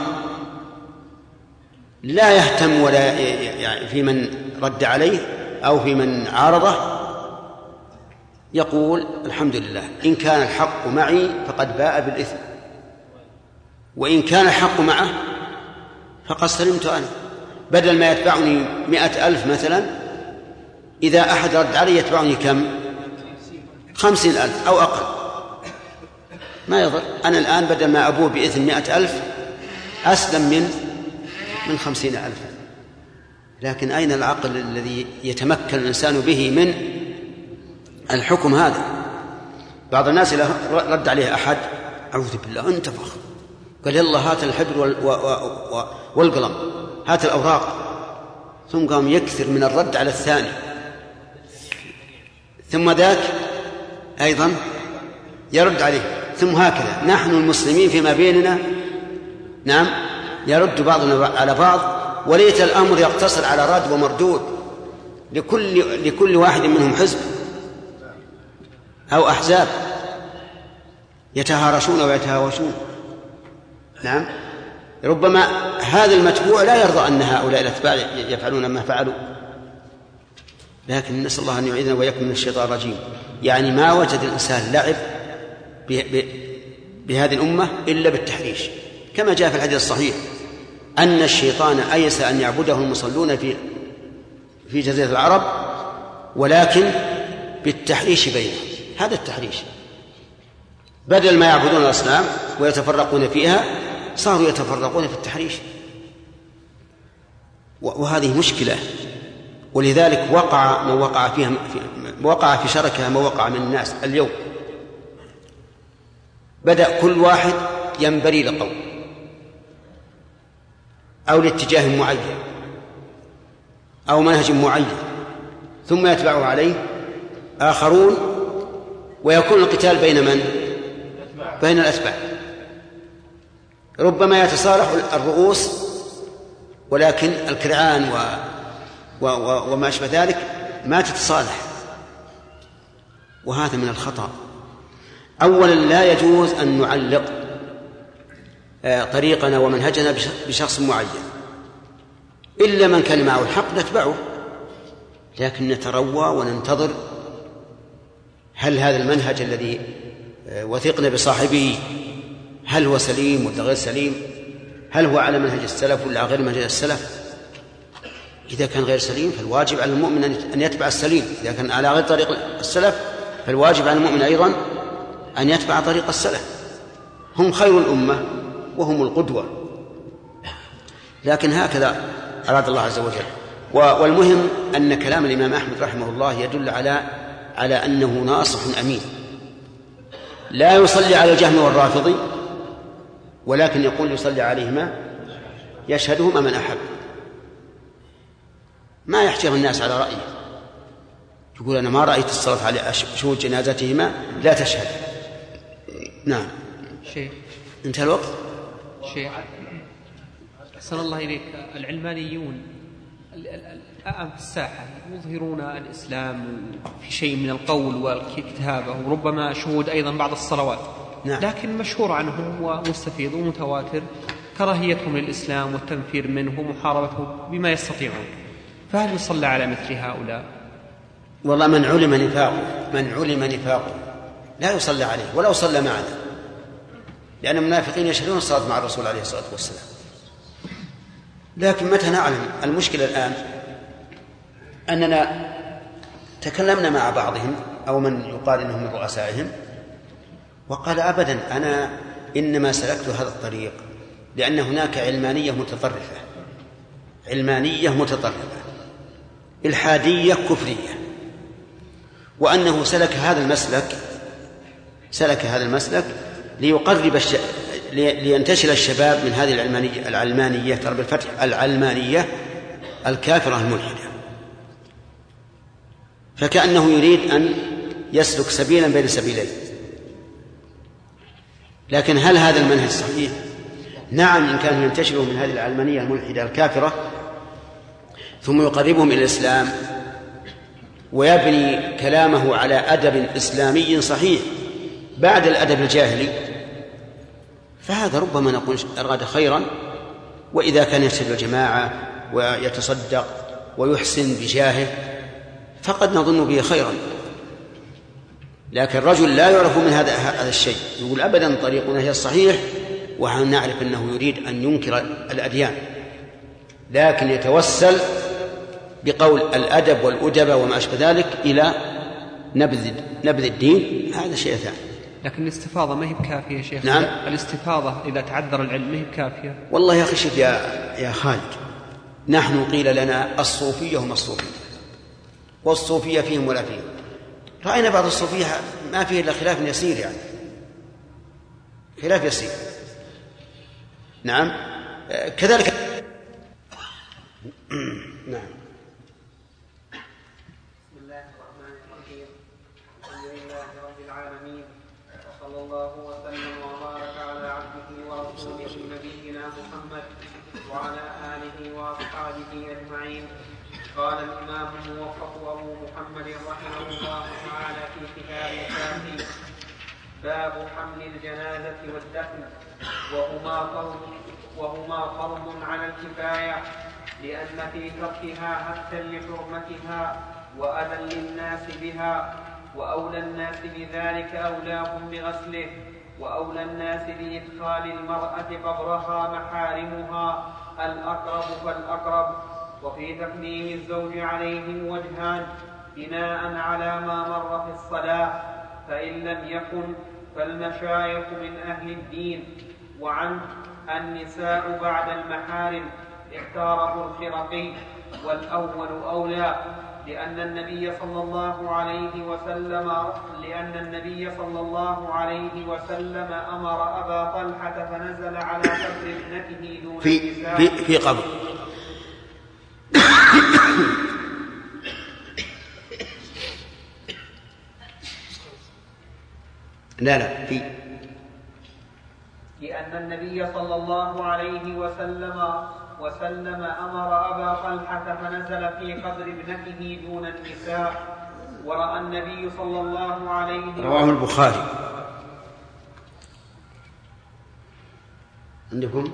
لا يهتم ولا في من رد عليه أو في من عارضه، يقول الحمد لله إن كان الحق معي فقد باء بالإثم، وإن كان الحق معه فقد سلمت أنا. بدل ما يتبعني 100,000 مثلا، إذا أحد رد علي يتبعني كم؟ 50,000 أو أقل، ما يضر. أنا الآن بدل ما أبوه بإثم 100,000 أسلم من 50,000. لكن أين العقل الذي يتمكن الإنسان به من الحكم هذا؟ بعض الناس إذا رد عليه أحد أعوذ بالله انتفخ، قال يلا هات الحبر والقلم، هات الأوراق، ثم قام يكثر من الرد على الثاني، ثم ذاك أيضا يرد عليه، ثم هكذا. نحن المسلمين فيما بيننا نعم يرد بعضنا على بعض، وليت الأمر يقتصر على رد ومردود، لكل واحد منهم حزب، أو أحزاب يتهارشون ويتهاوشون. نعم، ربما هذا المتبوع لا يرضى أن هؤلاء الأتباع يفعلون ما فعلوا، لكن نسأل الله أن يعيذنا وإياكم من الشيطان الرجيم. يعني ما وجد الإنسان لعب بهذه الأمة إلا بالتحريش، كما جاء في الحديث الصحيح أن الشيطان أيس أن يعبده المصلون في جزيرة العرب، ولكن بالتحريش بينهم. هذا التحريش، بدل ما يعبدون الأصنام ويتفرقون فيها صاروا يتفرقون في التحريش، وهذه مشكلة. ولذلك وقع في شركها ما وقع من الناس اليوم. بدأ كل واحد ينبري لقول أو لاتجاه معين أو منهج معين، ثم يتبعه عليه آخرون، ويكون القتال بين من؟ بين الأتباع. ربما يتصالح الرؤوس، ولكن الكرعان وما أشبه ذلك ما تتصالح، وهذا من الخطأ. أولا لا يجوز أن نعلق طريقنا ومنهجنا بشخص معين، إلا من كان معه الحق نتبعه، لكن نتروى وننتظر هل هذا المنهج الذي وثقنا بصاحبه هل هو سليم ولا غير سليم، هل هو على منهج السلف ولا غير منهج السلف. إذا كان غير سليم فالواجب على المؤمن أن يتبع السليم، إذا كان على غير طريق السلف فالواجب على المؤمن أيضا أن يتبع طريق السلف. هم خير الأمة وهم القدوة، لكن هكذا أراد الله عز وجل. والمهم أن كلام الإمام أحمد رحمه الله يدل على أنه ناصح أمين، لا يصلي على الجهم والرافضي، ولكن يقول يصلي عليهما يشهدهما من أحب. ما يحجر الناس على رأيه، يقول أنا ما رأيت الصلاة على شهود جنازتهما لا تشهد. نعم. شيخ انتهى الوقت. شيخ أحسن الله إليك، العلمانيون الآن في الساحة يظهرون الإسلام في شيء من القول والكتابة وربما شهود أيضا بعض الصلوات. نعم. لكن مشهور عنهم ومستفيض ومتواتر كراهيتهم للإسلام والتنفير منه ومحاربته بما يستطيعون، فهل يصلى على مثل هؤلاء؟ والله من علم نفاقه لا يصلى عليه ولو صلى معنا، لأن المنافقين يشهدون الصلاة مع الرسول عليه الصلاة والسلام. لكن متى نعلم؟ المشكلة الآن أننا تكلمنا مع بعضهم أو من يقال إنهم من رؤسائهم وقال أبدا أنا إنما سلكت هذا الطريق لأن هناك علمانية متطرفة إلحادية كفرية، وأنه سلك هذا المسلك ليقرب لينتشل الشباب من هذه العلمانية ترى بالفتح العلمانية الكافرة الملحدة، فكأنه يريد أن يسلك سبيلا بين سبيلين. لكن هل هذا المنهج صحيح؟ نعم، إن كان ينتشلوا من هذه العلمانية الملحدة الكافرة ثم يقربهم إلى الإسلام ويبني كلامه على أدب إسلامي صحيح بعد الأدب الجاهلي، فهذا ربما نقول أراد خيرا. وإذا كان يرسل الجماعة ويتصدق ويحسن بجاهه فقد نظن به خيرا. لكن الرجل لا يعرف من هذا الشيء، يقول أبدا طريقنا هي الصحيح، ونحن نعرف أنه يريد أن ينكر الأديان، لكن يتوسل بقول الأدب والأدب وما أشبه ذلك إلى نبذ الدين، هذا شيء ثاني. لكن الاستفاضة ما هي بكافية يا شيخ. نعم. الاستفاضة إذا تعذر العلم ما هي بكافية. والله يا أخي شوف يا خالد، نحن قيل لنا الصوفية هم الصوفية، والصوفية فيهم ولا فيهم. رأينا بعض الصوفية ما فيه إلا خلاف يسير، يعني خلاف يسير. نعم كذلك. نعم. بسم الله الرحمن الرحيم، الحمد لله رب العالمين، وصلى الله وسلم وبارك على عبده ورسوله نبينا محمد وعلى آله وأصحابه أجمعين. قال الإمام الموفق أبو محمد رحمه الله تعالى في كتاب الكافي: باب حمل الجنازة والدفن، وهما فرض على الكفاية، لأن في تركها هتكا لحرمتها وأذى للناس بها، وأولى الناس بذلك أولاهم بغسله، وأولى الناس بإدخال المرأة قبرها محارمها الأقرب فالأقرب. وفي تقديم الزوج عليهم وجهان بناء على ما مر في الصلاة، فإن لم يكن فالمشايخ من أهل الدين. وعن النساء بعد المحارم اختاره الخرقي، والأول أولى، لأن النبي صلى الله عليه وسلم أمر أبا طلحة فنزل على قبر ابنته دون النساء في قبر. لا في، لأن النبي صلى الله عليه وسلم أمر أبا طلحة فنزل في قبر ابنته دون النساء. ورأى النبي صلى الله عليه وسلم، رواه البخاري. عندكم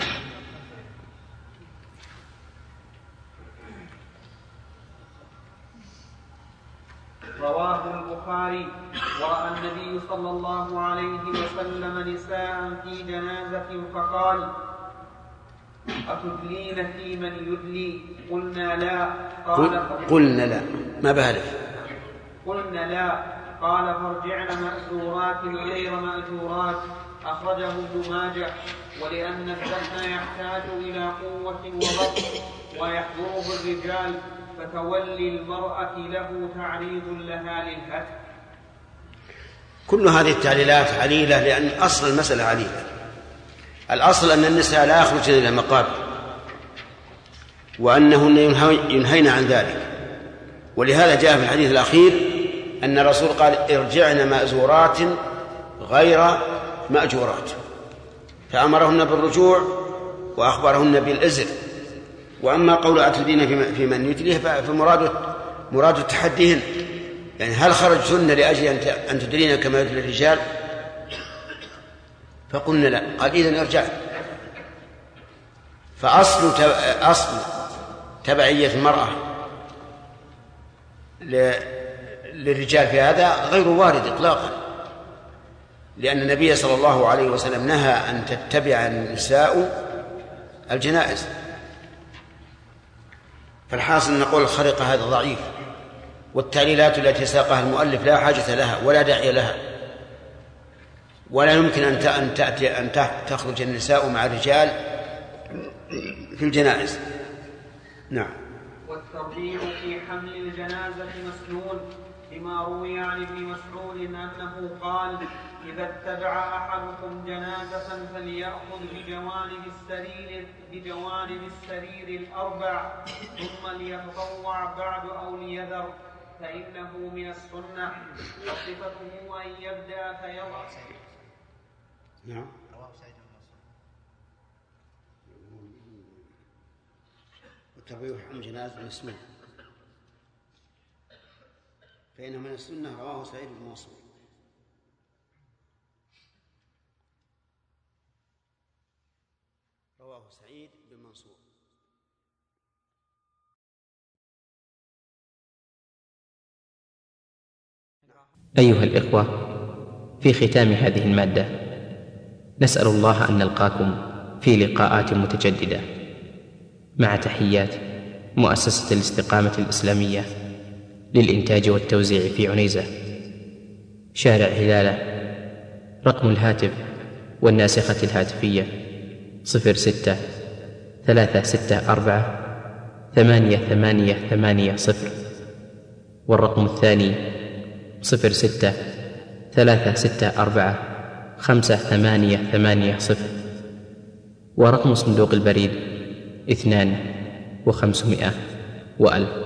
رواه البخاري. ورأى النبي صلى الله عليه وسلم نساء في جنازة فقال: أتدلين في من يدلي؟ قلنا لا. قلنا لا، ما بهلف. قلنا لا. قال: فارجعن مأجورات غير مأجورات. أخرجه ابن ماجه. ولأن الدفن يحتاج إلى قوة وضبط ويحضره الرجال، فتولي المرأة له تعريض لها للهتك. كل هذه التعليلات عليلة، لأن أصل المسألة عليلة. الأصل أن النساء لا يخرجن إلى المقابر، وأنهن ينهين عن ذلك. ولهذا جاء في الحديث الأخير أن الرسول قال: ارجعن مأزورات غير مأجورات، فأمرهن بالرجوع وأخبرهن بالإزر. وأما قول أتدين في من يتليه فمراد التحديهن، يعني هل خرجتن لأجل أن تدرين كما يدري الرجال؟ فقلنا لا. قال: إذن ارجع. فأصل تبعية المرأة للرجال في هذا غير وارد إطلاقا، لأن النبي صلى الله عليه وسلم نهى أن تتبع النساء الجنائز. فالحاصل نقول الخرقة هذا ضعيف، والتعليلات التي ساقها المؤلف لا حاجة لها ولا داعي لها، ولا يمكن أن تخرج النساء مع الرجال في الجنائز. نعم. والترجيح في حمل الجنازة مسنون، لما روي عن ابن مسعود أنه قال: إذا اتبع أحدكم جنازة فليأخذ بجوانب السرير الأربع، ثم ليتطوع بعد أو ليذر، فإنه من السنة. وصفته أن يبدأ فيضع. نعم. وتبويح عن جنازة مسنون، فإنه من السنة. رواه سعيد بن منصور. رواه سعيد بن منصور. أيها الإخوة، في ختام هذه المادة نسأل الله أن نلقاكم في لقاءات متجددة، مع تحيات مؤسسة الاستقامة الإسلامية للإنتاج والتوزيع في عنيزة، شارع هلالة. رقم الهاتف والناسخة الهاتفية 06-364-8880، والرقم الثاني 06-364-5880، ورقم صندوق البريد 2500 و1000.